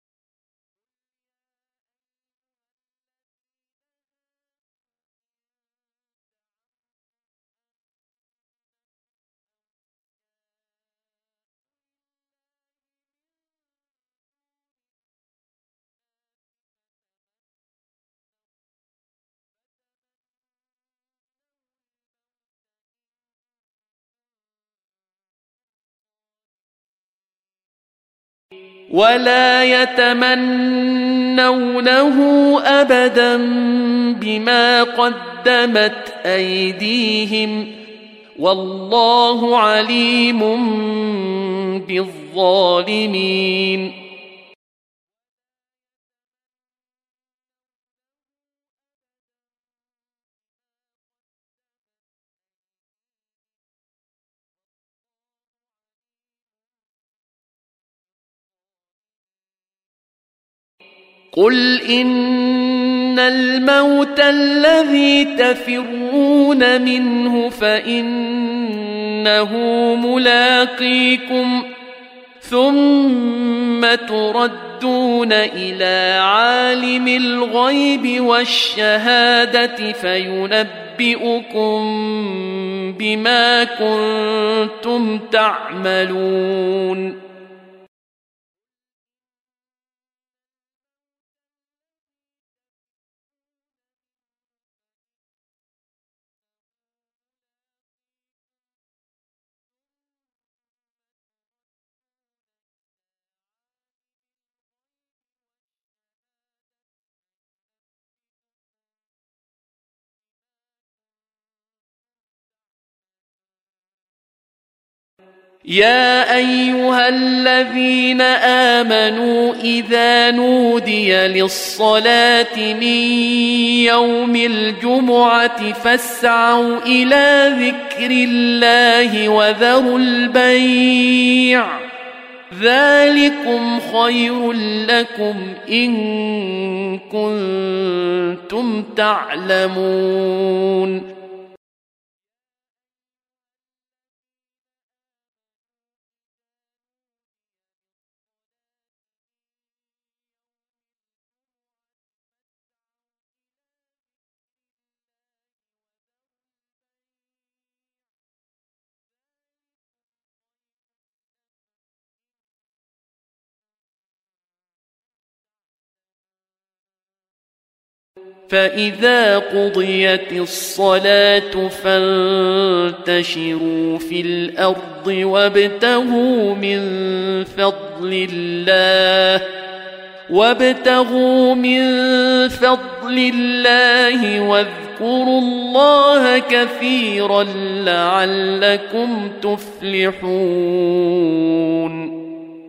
ولا يتمنونه أبدا بما قدمت أيديهم والله عليم بالظالمين قل إن الموت الذي تفرون منه فإنه ملاقيكم ثم تردون إلى عالم الغيب والشهادة فينبئكم بما كنتم تعملون يا أيها الذين آمنوا إذا نودي للصلاة من يوم الجمعة فاسعوا إلى ذكر الله وذروا البيع ذلكم خير لكم إن كنتم تعلمون فإذا قضيت الصلاة فانتشروا في الأرض وابتغوا من فضل الله واذكروا الله كثيرا لعلكم تفلحون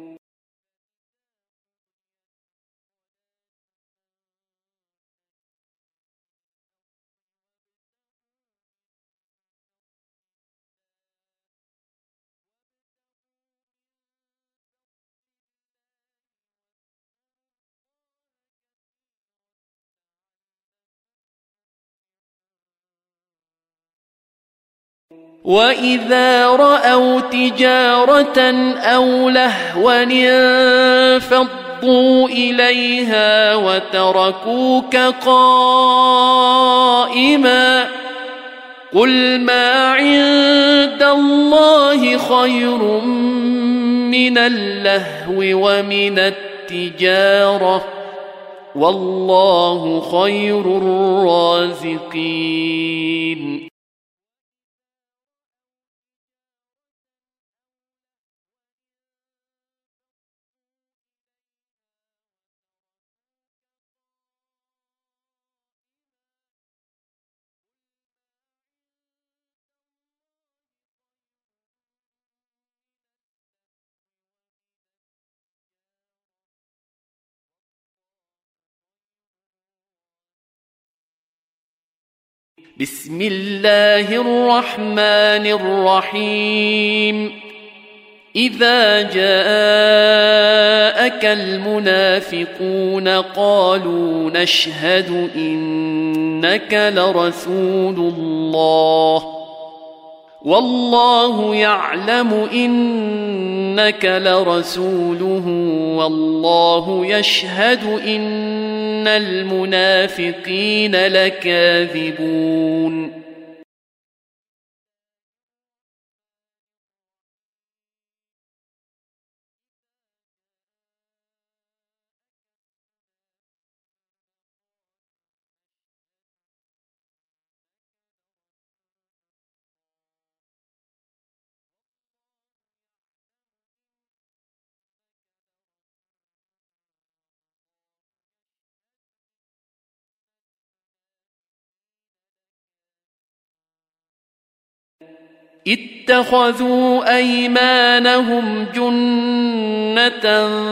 وإذا رأوا تجارة أو لهوا انفضوا إليها وتركوك قائما قل ما عند الله خير من اللهو ومن التجارة والله خير الرازقين بسم الله الرحمن الرحيم إذا جاءك المنافقون قالوا نشهد إنك لرسول الله والله يعلم إنك لرسوله والله يشهد إن المنافقين لكاذبون اتخذوا أيمانهم جنة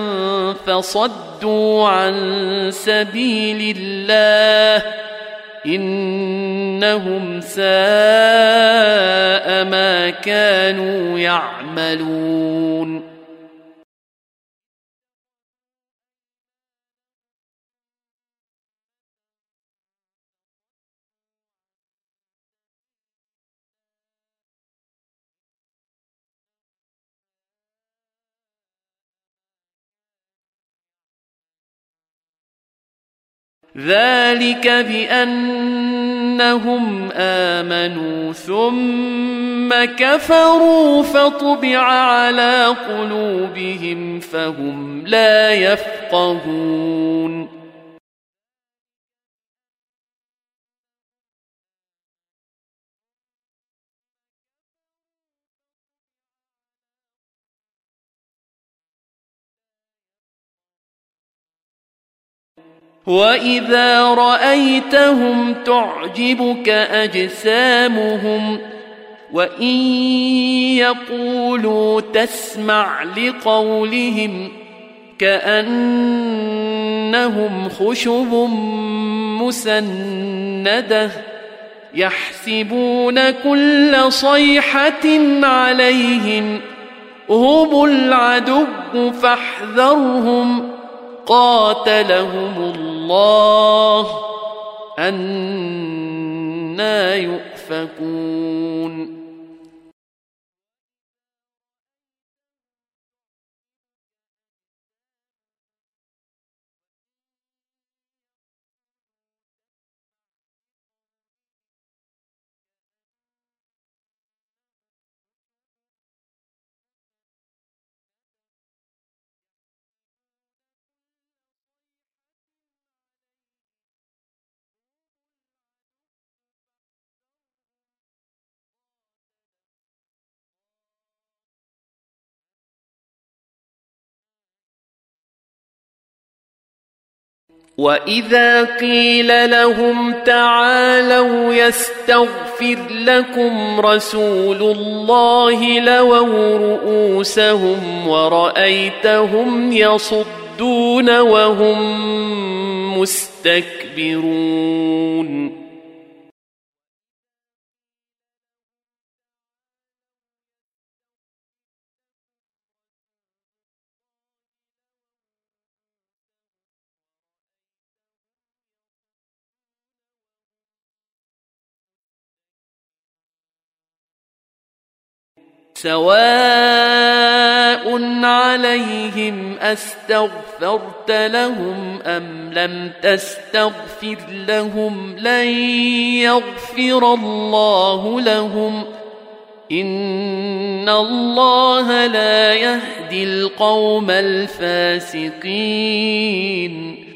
فصدوا عن سبيل الله إنهم ساء ما كانوا يعملون ذلك بأنهم آمنوا ثم كفروا فطبع على قلوبهم فهم لا يفقهون وإذا رأيتهم تعجبك أجسامهم وإن يقولوا تسمع لقولهم كأنهم خشب مسندة يحسبون كل صيحة عليهم هم العدو فاحذرهم قاتلهم الله أنى يؤفكون وإذا قيل لهم تعالوا يستغفر لكم رسول الله لووا رؤوسهم ورأيتهم يصدون وهم مستكبرون سواء عليهم أستغفرت لهم أم لم تستغفر لهم لن يغفر الله لهم إن الله لا يهدي القوم الفاسقين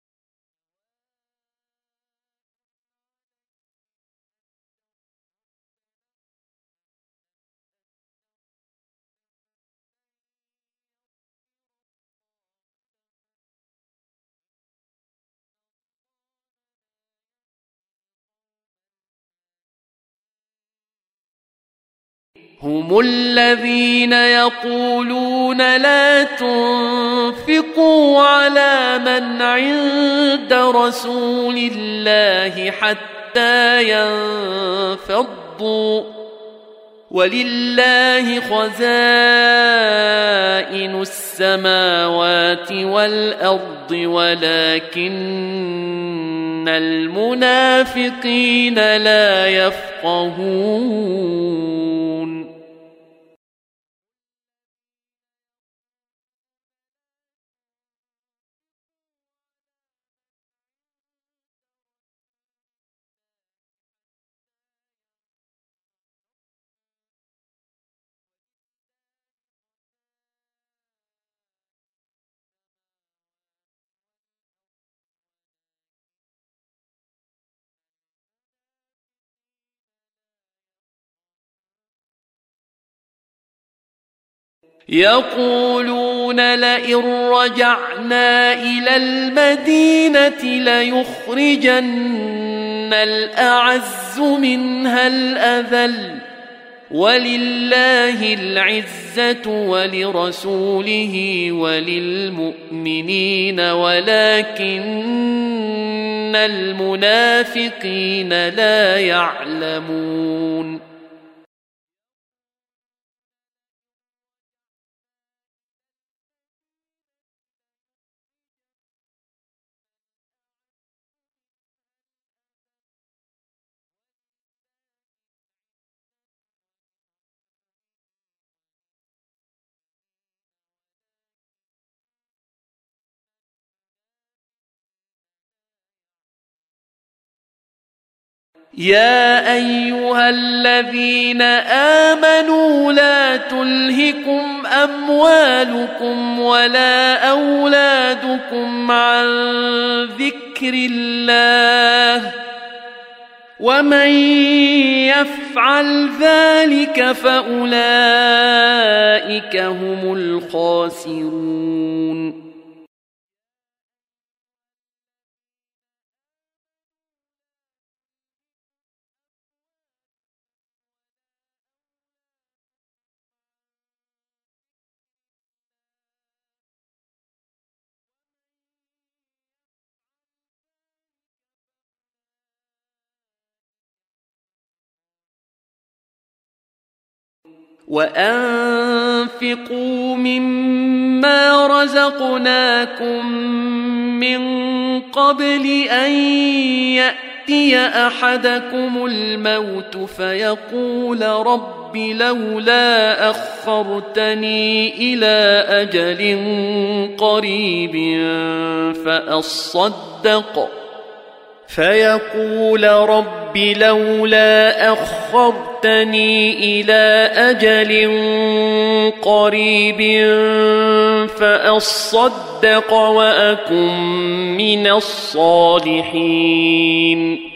هم الذين يقولون لا تنفقوا على من عند رسول الله حتى ينفضوا ولله خزائن السماوات والأرض ولكن المنافقين لا يفقهون يقولون لئن رجعنا إلى المدينة ليخرجن الأعز منها الأذل ولله العزة ولرسوله وللمؤمنين ولكن المنافقين لا يعلمون يا أيها الذين آمنوا لا تلهكم أموالكم ولا أولادكم عن ذكر الله ومن يفعل ذلك فأولئك هم الخاسرون. وأنفقوا مما رزقناكم من قبل أن يأتي أحدكم الموت فيقول رب لولا أخرتني إلى أجل قريب فأصدق وأكن من الصالحين.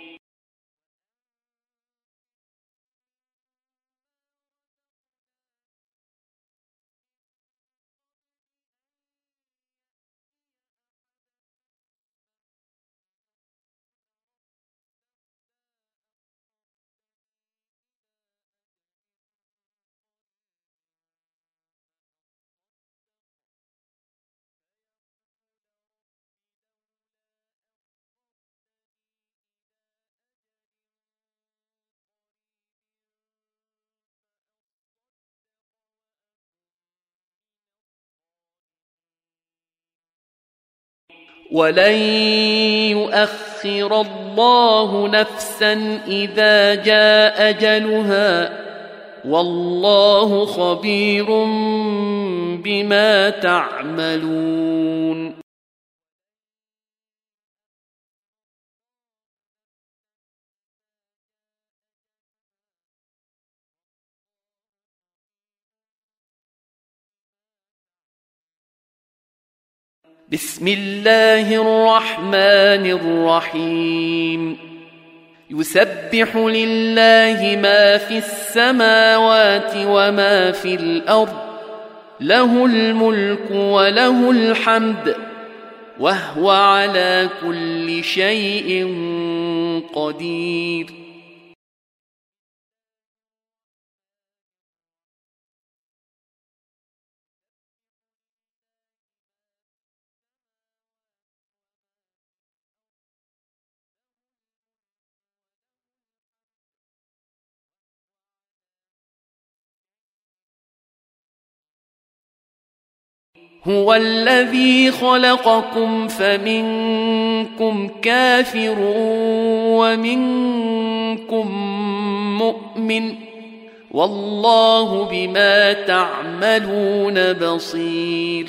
ولن يؤخر الله نفسا إذا جاء أجلها والله خبير بما تعملون. بسم الله الرحمن الرحيم. يسبح لله ما في السماوات وما في الأرض له الملك وله الحمد وهو على كل شيء قدير. هو الذي خلقكم فمنكم كافر ومنكم مؤمن والله بما تعملون بصير.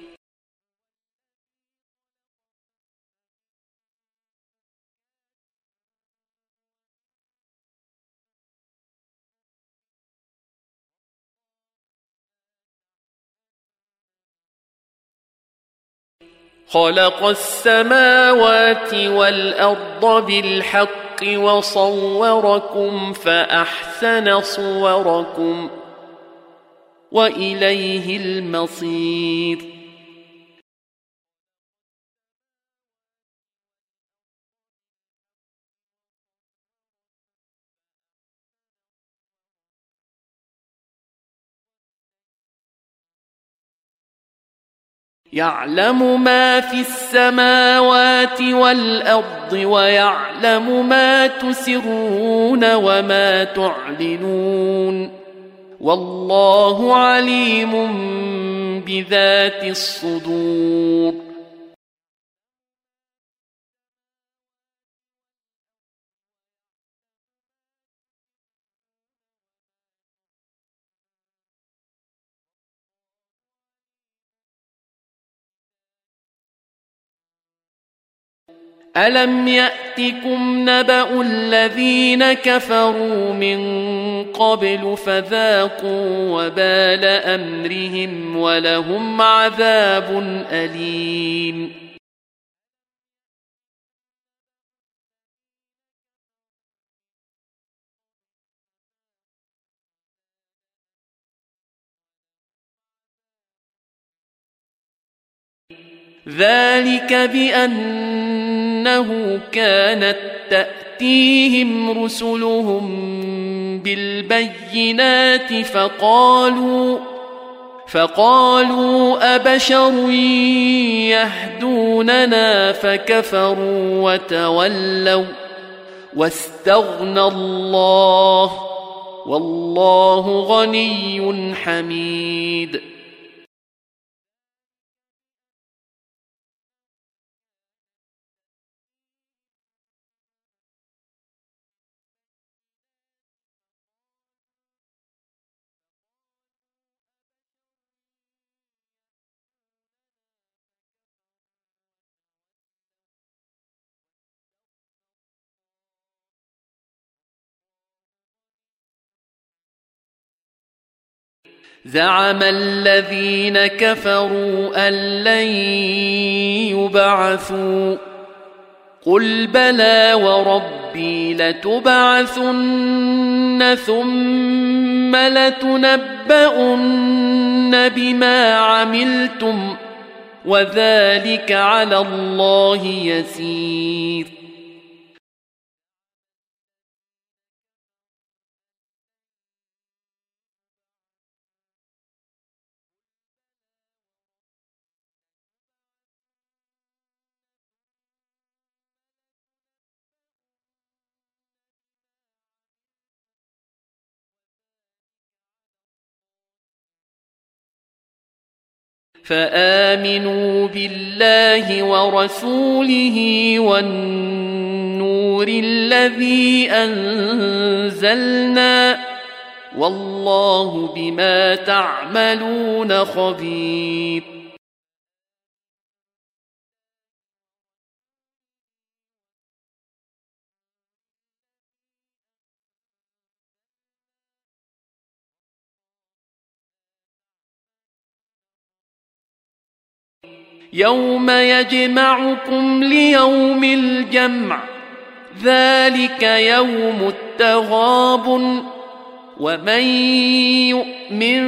خلق السماوات والأرض بالحق وصوركم فأحسن صوركم وإليه المصير. يعلم ما في السماوات والأرض ويعلم ما تسرون وما تعلنون والله عليم بذات الصدور. ألم يأتكم نبأ الذين كفروا من قبل فذاقوا وبال أمرهم ولهم عذاب أليم ذلك بأنه كانت تأتيهم رسلهم بالبينات فقالوا أبشر يهدوننا فكفروا وتولوا واستغنى الله والله غني حميد زعم الذين كفروا أن لن يبعثوا قل بلى وربي لتبعثن ثم لتنبؤن بما عملتم وذلك على الله يسير فآمنوا بالله ورسوله والنور الذي أنزلنا والله بما تعملون خبير يوم يجمعكم ليوم الجمع ذلك يوم التغاب ومن يؤمن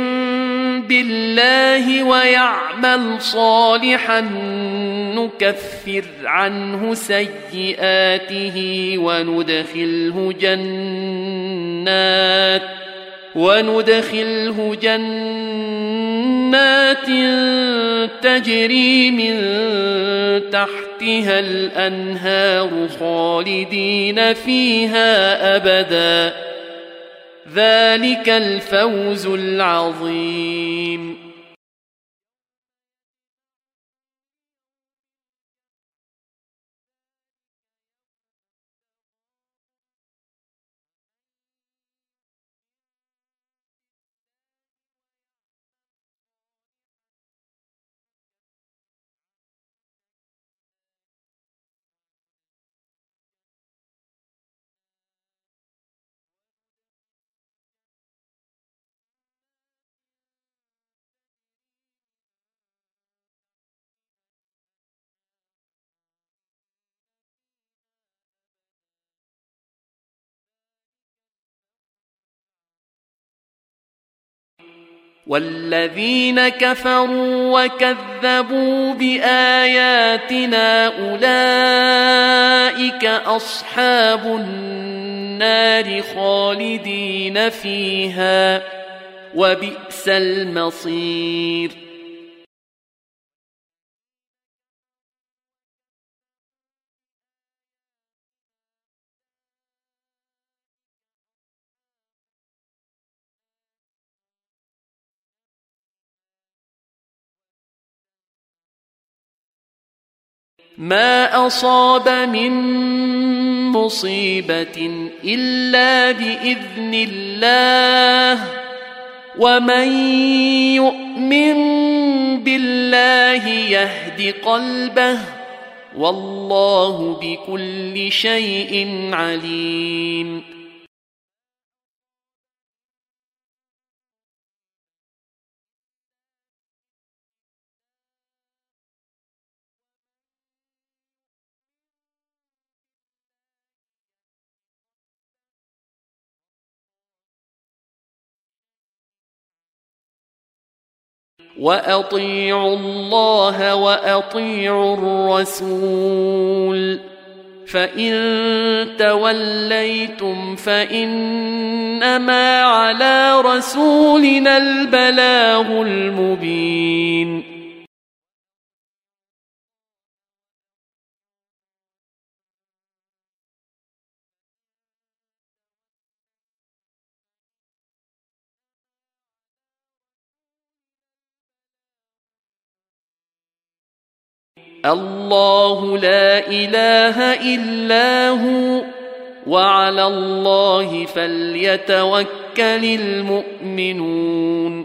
بالله ويعمل صالحا نكفر عنه سيئاته وندخله جنات تجري من تحتها الأنهار خالدين فيها أبدا ذلك الفوز العظيم والذين كفروا وكذبوا بآياتنا أولئك أصحاب النار خالدين فيها وبئس المصير ما أصاب من مصيبة إلا بإذن الله ومن يؤمن بالله يهد قلبه والله بكل شيء عليم. وأطيعوا الله وأطيعوا الرسول فإن توليتم فإنما على رسولنا البلاغ المبين. الله لا إله إلا هو وعلى الله فليتوكل المؤمنون.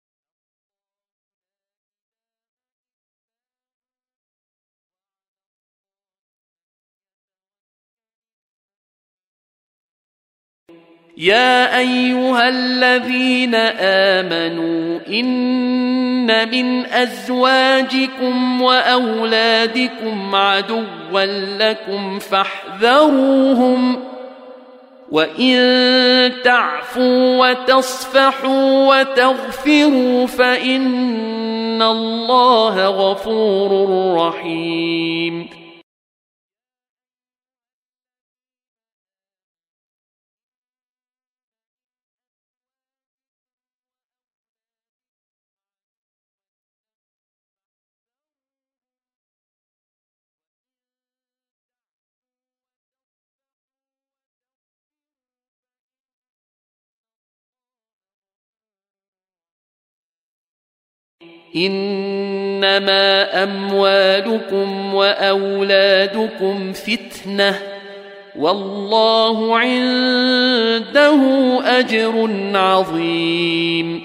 يا أيها الذين آمنوا إن من أزواجكم وأولادكم عدوا لكم فاحذروهم وإن تعفوا وتصفحوا وتغفروا فإن الله غفور رحيم. إنما أموالكم وأولادكم فتنة والله عنده أجر عظيم.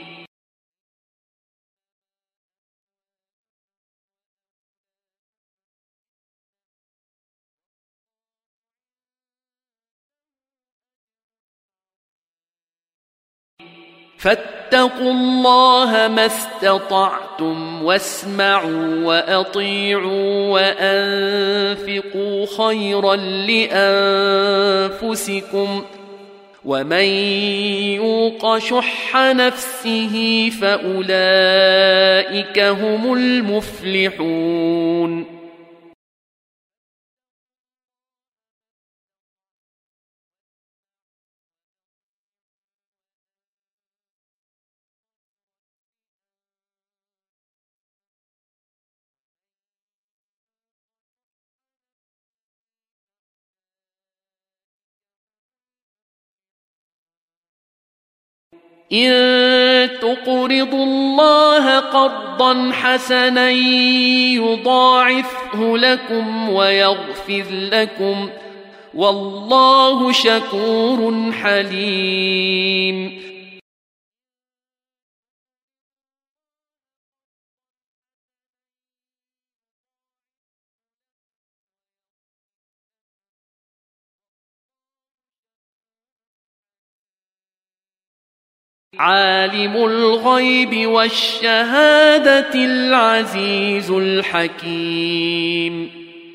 فاتقوا الله ما استطعتم واسمعوا وأطيعوا وأنفقوا خيرا لأنفسكم ومن يوق شح نفسه فأولئك هم المفلحون. إن تقرضوا الله قرضا حسنا يضاعفه لكم ويغفر لكم والله شكور حليم. عالم الغيب والشهادة العزيز الحكيم.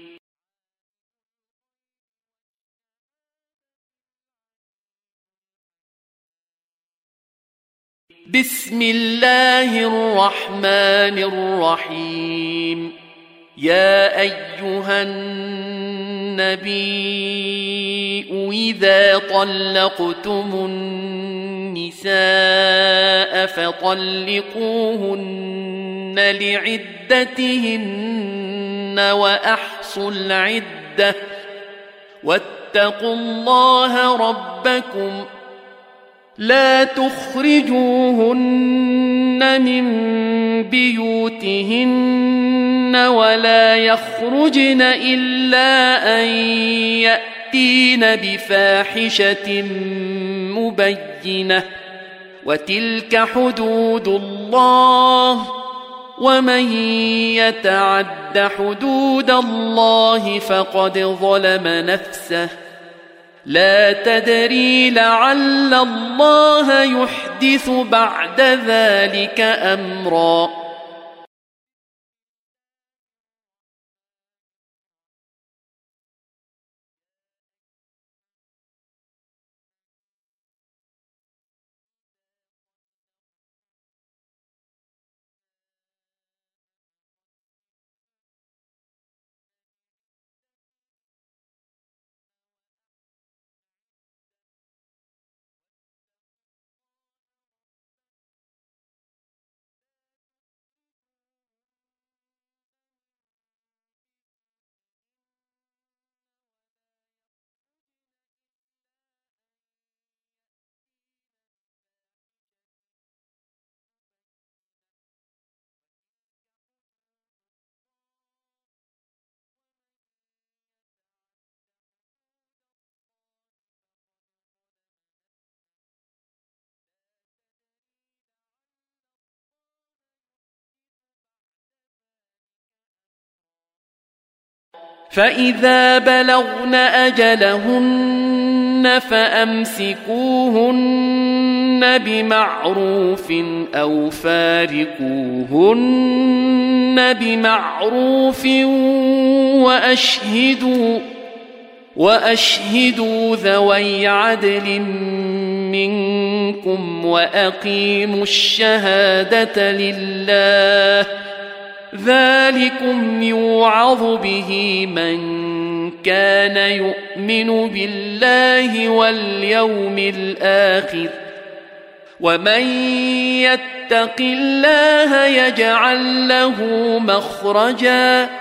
بسم الله الرحمن الرحيم. يا أيها النبي إذا طلقتم النساء فطلقوهن لعدتهن وأحصوا العدة واتقوا الله ربكم لا تخرجوهن من بيوتهن ولا يخرجن إلا أن يأتين بفاحشة مبينة وتلك حدود الله ومن يتعد حدود الله فقد ظلم نفسه لا تدري لعل الله يحدث بعد ذلك أمرا. فإذا بلغن أجلهن فأمسكوهن بمعروف أو فارقوهن بمعروف وأشهدوا ذوي عدل منكم وأقيموا الشهادة لله ذلكم يوعظ به من كان يؤمن بالله واليوم الآخر ومن يتق الله يجعل له مخرجا.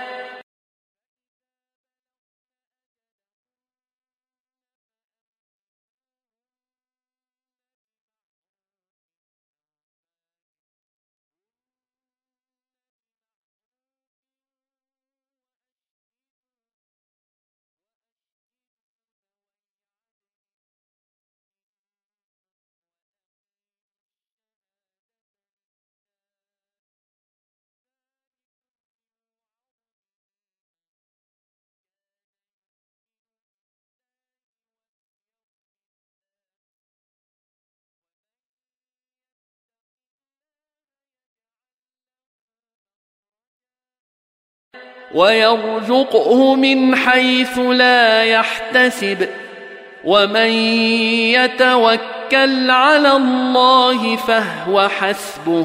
ويرزقه من حيث لا يحتسب ومن يتوكل على الله فهو حسبه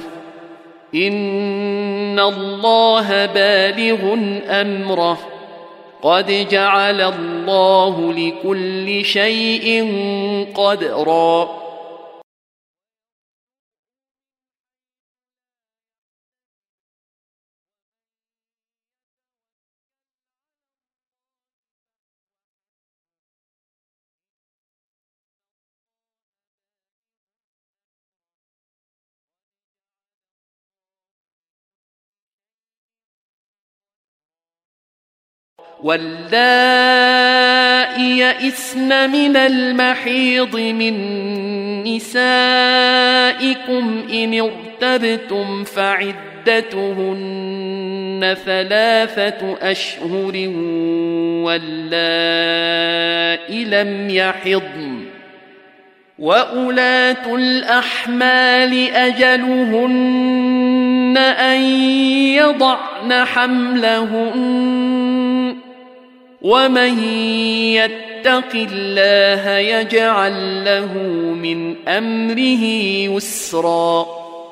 إن الله بالغ أمره قد جعل الله لكل شيء قدرا. واللائي يئسن من المحيض من نسائكم إن ارتبتم فعدتهن 3 أشهر واللائي لم يحضن وأولاة الأحمال أجلهن أن يضعن حملهن ومن يتق الله يجعل له من أمره يسرا.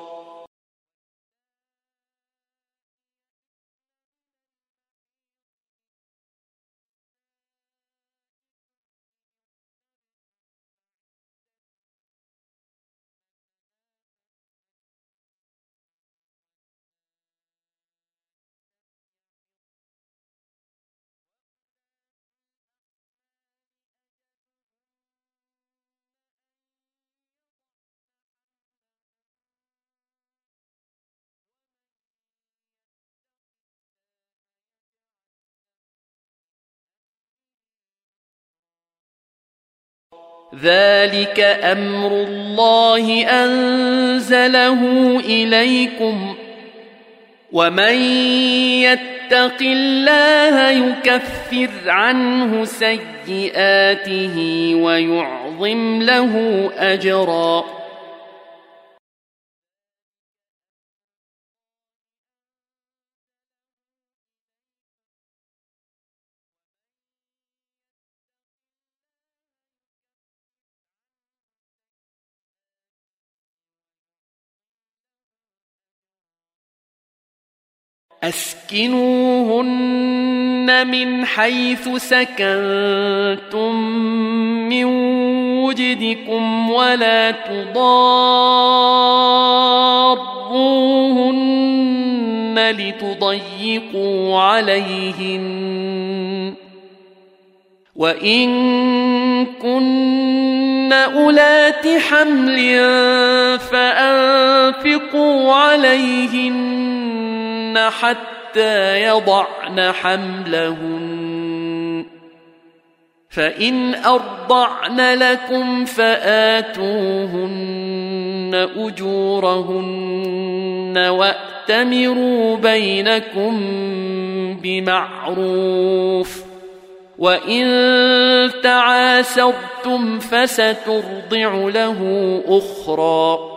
ذلك أمر الله أنزله إليكم ومن يتق الله يكفر عنه سيئاته ويعظم له أجرا أسكنوهن من حيث سكنتم من وجدكم ولا تضاروهن لتضيقوا عليهن وإن كن أولات حمل فأنفقوا عليهن حتى يضعن حملهن فإن أرضعن لكم فآتوهن أجورهن وأتمروا بينكم بمعروف وإن تعاسرتم فسترضع له أخرى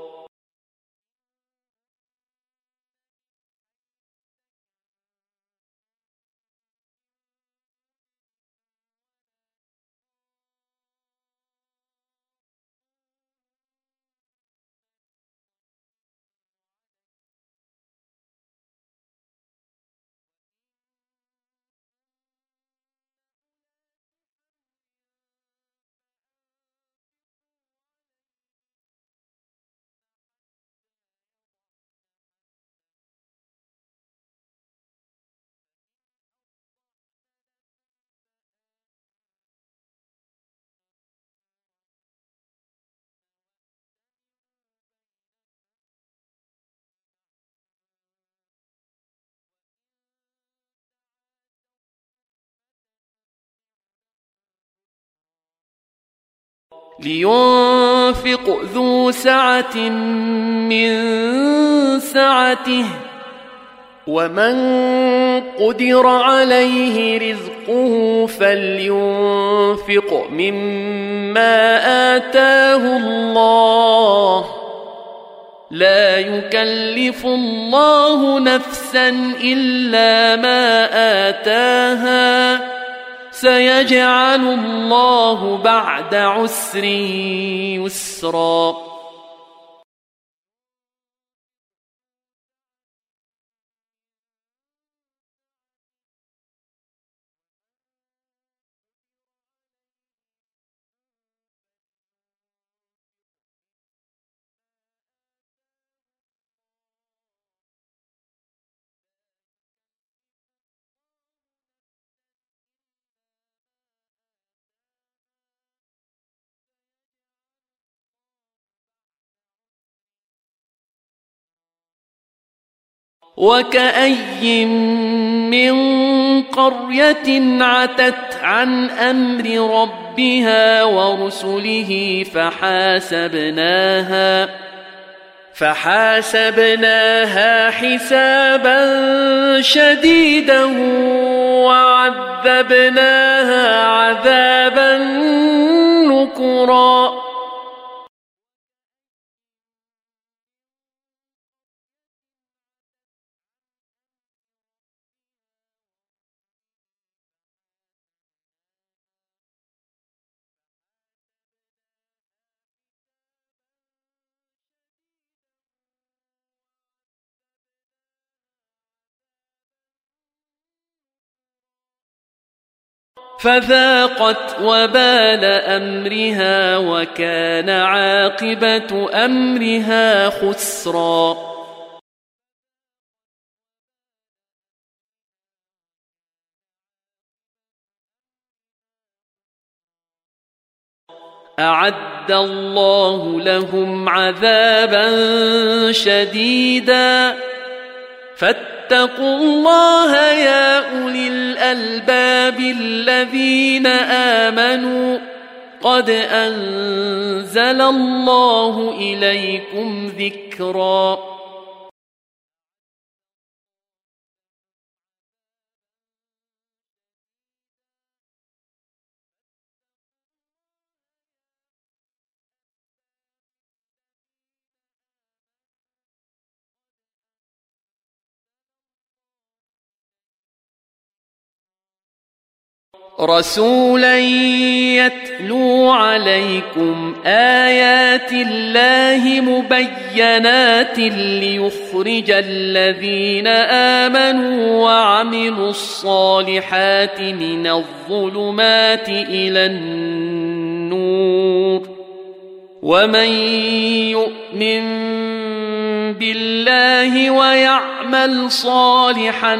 لينفق ذو سعة من سعته ومن قدر عليه رزقه فلينفق مما آتاه الله لا يكلف الله نفسا إلا ما آتاها سيجعل الله بعد عسر يسرا وكأي من قرية عتت عن أمر ربها ورسله فحاسبناها حسابا شديدا وعذبناها عذابا نكرا فذاقت وبال أمرها وكان عاقبة أمرها خسرا أعد الله لهم عذابا شديدا فاتقوا الله يا أولي الألباب الذين آمنوا قد أنزل الله إليكم ذكرا رسولا يتلو عليكم آيات الله مبينات ليخرج الذين آمنوا وعملوا الصالحات من الظلمات إلى النور ومن يؤمن بالله ويعمل صالحا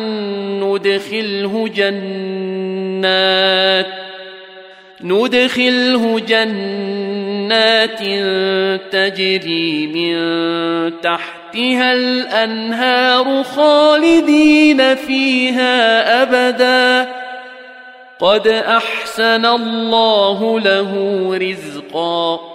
ندخله جنات تجري من تحتها الأنهار خالدين فيها أبدا قد أحسن الله له رزقا.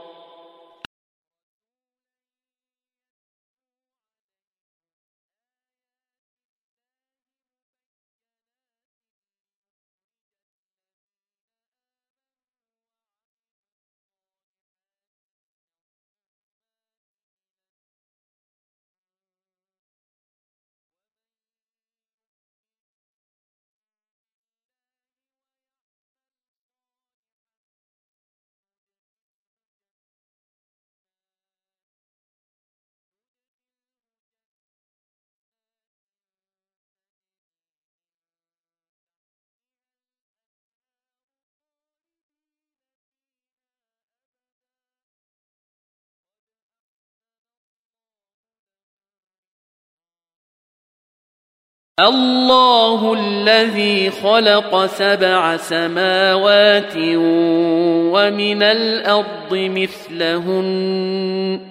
الله الذي خلق 7 سماوات ومن الأرض مثلهن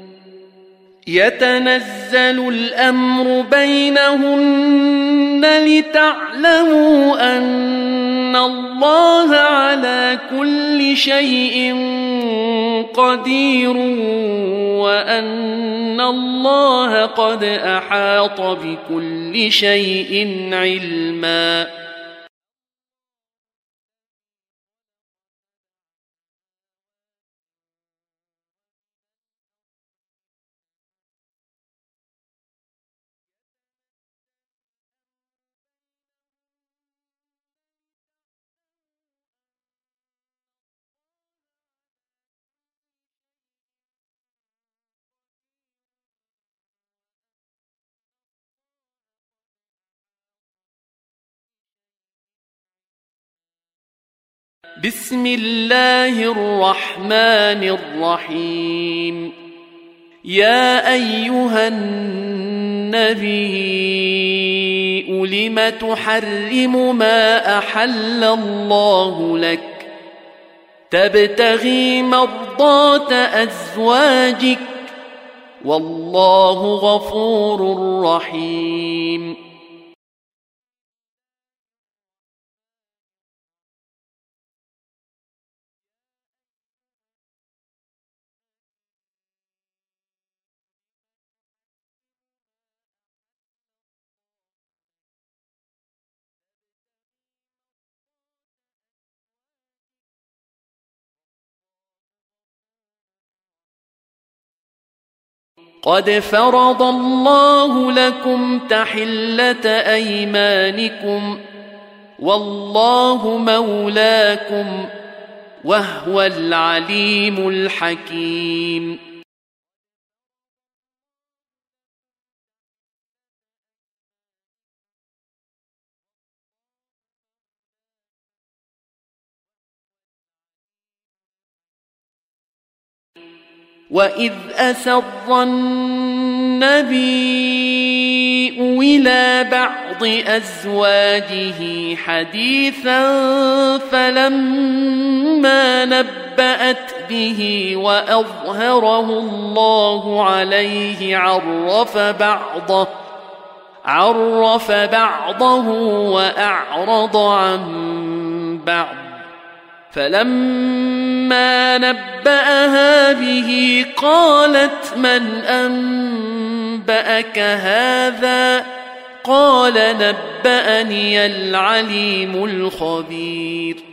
يتنزل الأمر بينهن لتعلموا أن الله على كل شيء قدير وأن الله قد أحاط بكل شيء علما. بسم الله الرحمن الرحيم. يا أيها النبي لم تحرم ما أحل الله لك تبتغي مرضات أزواجك والله غفور رحيم. قد فرض الله لكم تحلة أيمانكم والله مولاكم وهو العليم الحكيم. وإذ أسر النبي إلى بعض أزواجه حديثا فلما نبأت به وأظهره الله عليه عرف بعضه وأعرض عن بعض فلما نبأها به قالت من أنبأك هذا قال نبأني العليم الخبير.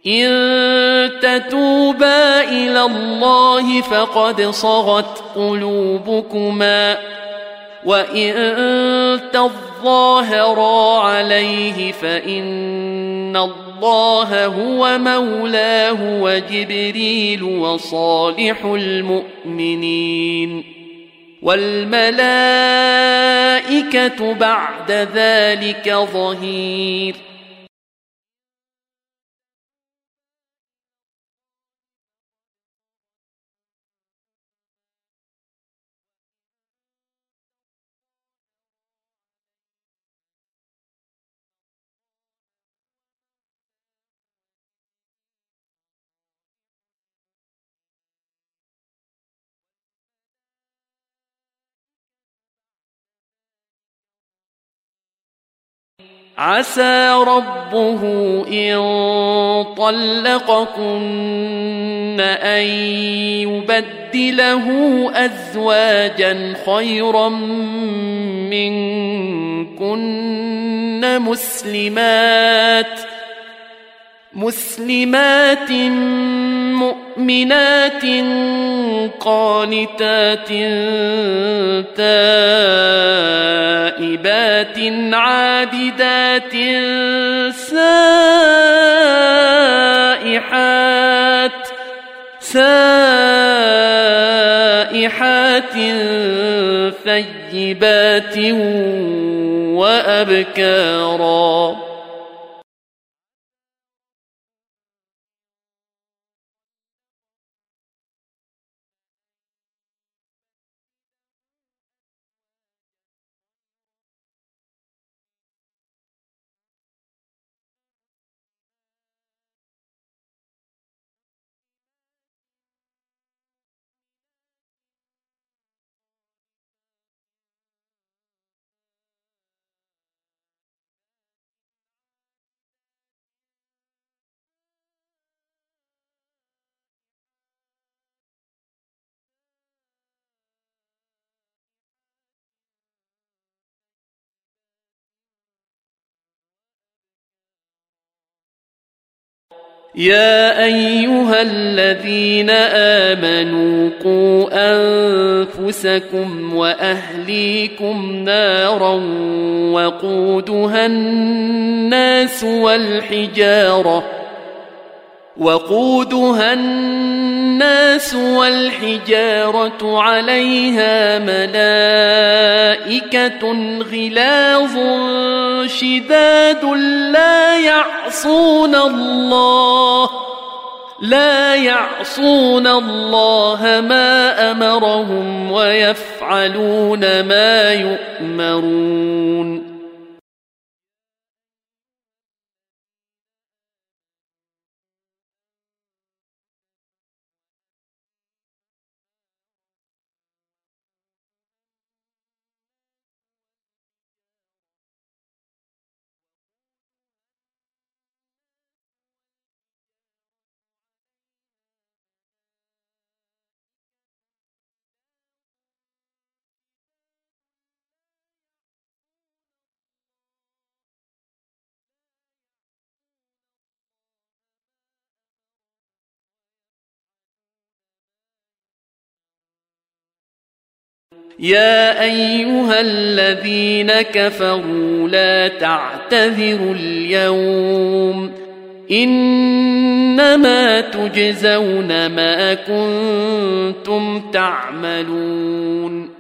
إن تتوبا إلى الله فقد صغت قلوبكما وإن تظاهرا عليه فإن الله هو مولاه وجبريل وصالح المؤمنين والملائكة بعد ذلك ظهير. عسى ربه إن طلقكن أن يبدله أزواجا خيرا منكن مسلمات مؤمنات قانتات تائبات عابدات سائحات ثيبات وأبكارا. يا أيها الذين آمنوا قوا أنفسكم وأهليكم نارا وقودها الناس والحجارة عليها ملائكة غلاظ شداد لا يعصون الله ما أمرهم ويفعلون ما يؤمرون. يا أيها الذين كفروا لا تعتذروا اليوم إنما تجزون ما كنتم تعملون.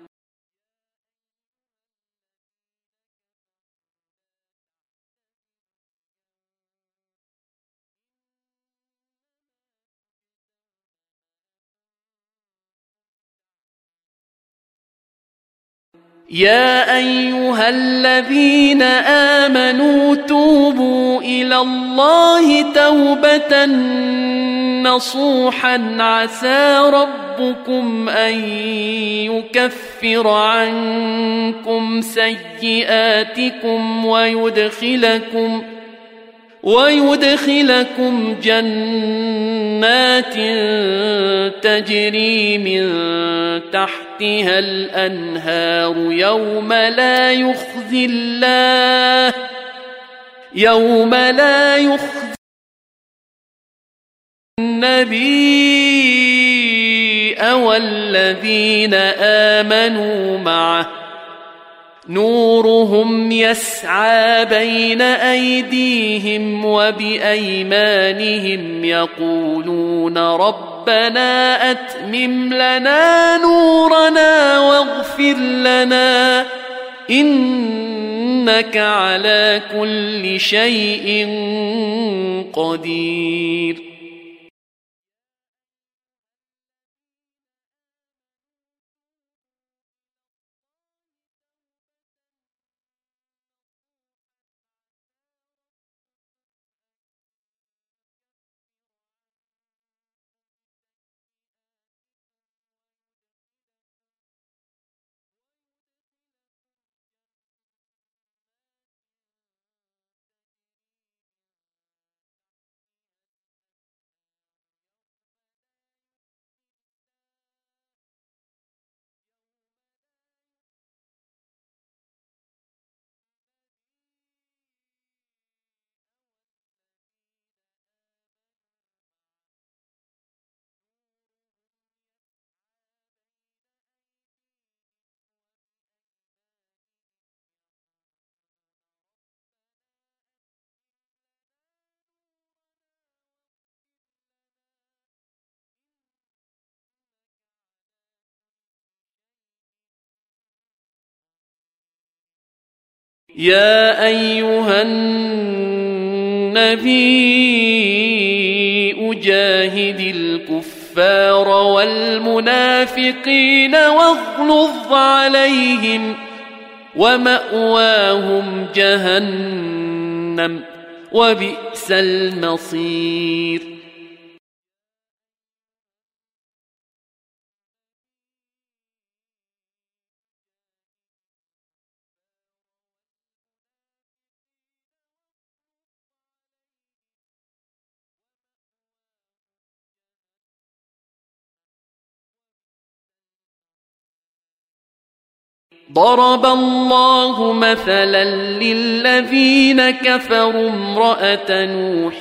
يا أيها الذين آمنوا توبوا إلى الله توبة نصوحا عسى ربكم أن يكفر عنكم سيئاتكم ويدخلكم جنات تجري من تحتها الأنهار يوم لا يخزي النبي والذين آمنوا معه نورهم يسعى بين أيديهم وبأيمانهم يقولون ربنا أتمم لنا نورنا واغفر لنا إنك على كل شيء قدير. يا أيها النبي جاهد الكفار والمنافقين واغلظ عليهم ومأواهم جهنم وبئس المصير. ضرب الله مثلا للذين كفروا امرأة نوح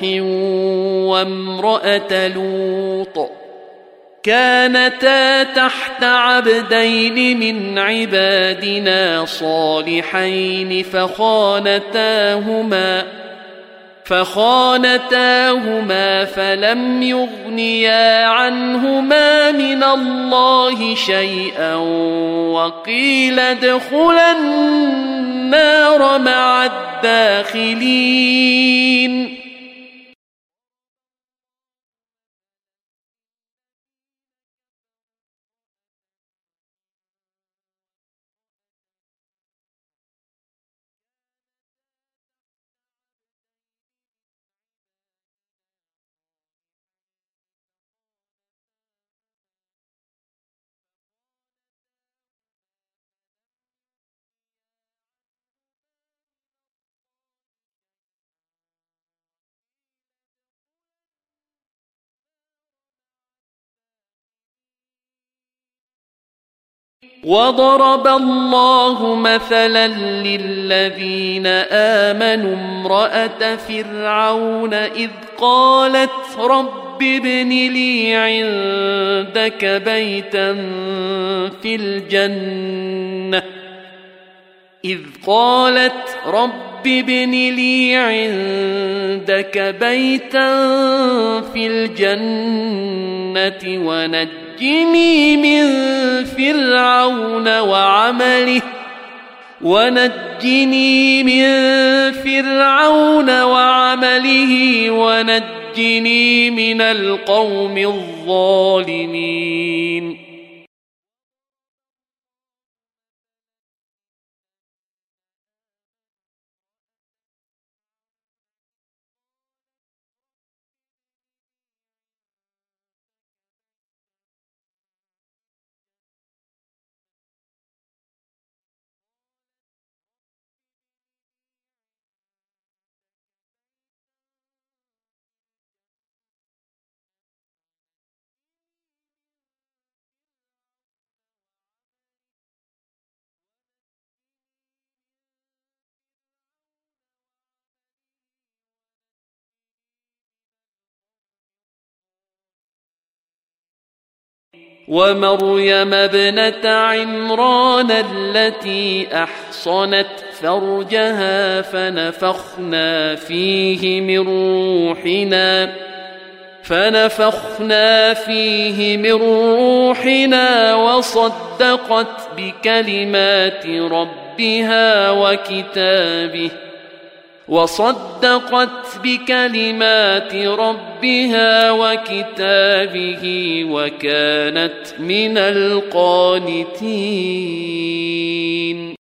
وامرأة لوط كانتا تحت عبدين من عبادنا صالحين فخانتاهما فلم يغنيا عنهما من الله شيئا وقيل ادخلا النار مع الداخلين. وضرب الله مثلا للذين آمنوا امرأة فرعون إذ قالت رب ابن لي عندك بيتا في الجنة ونجني من فرعون وعمله ونجني من القوم الظالمين. ومريم ابنة عمران التي أحصنت فرجها فنفخنا فيه من روحنا وصدقت بكلمات ربها وكتابه وكانت من القانتين.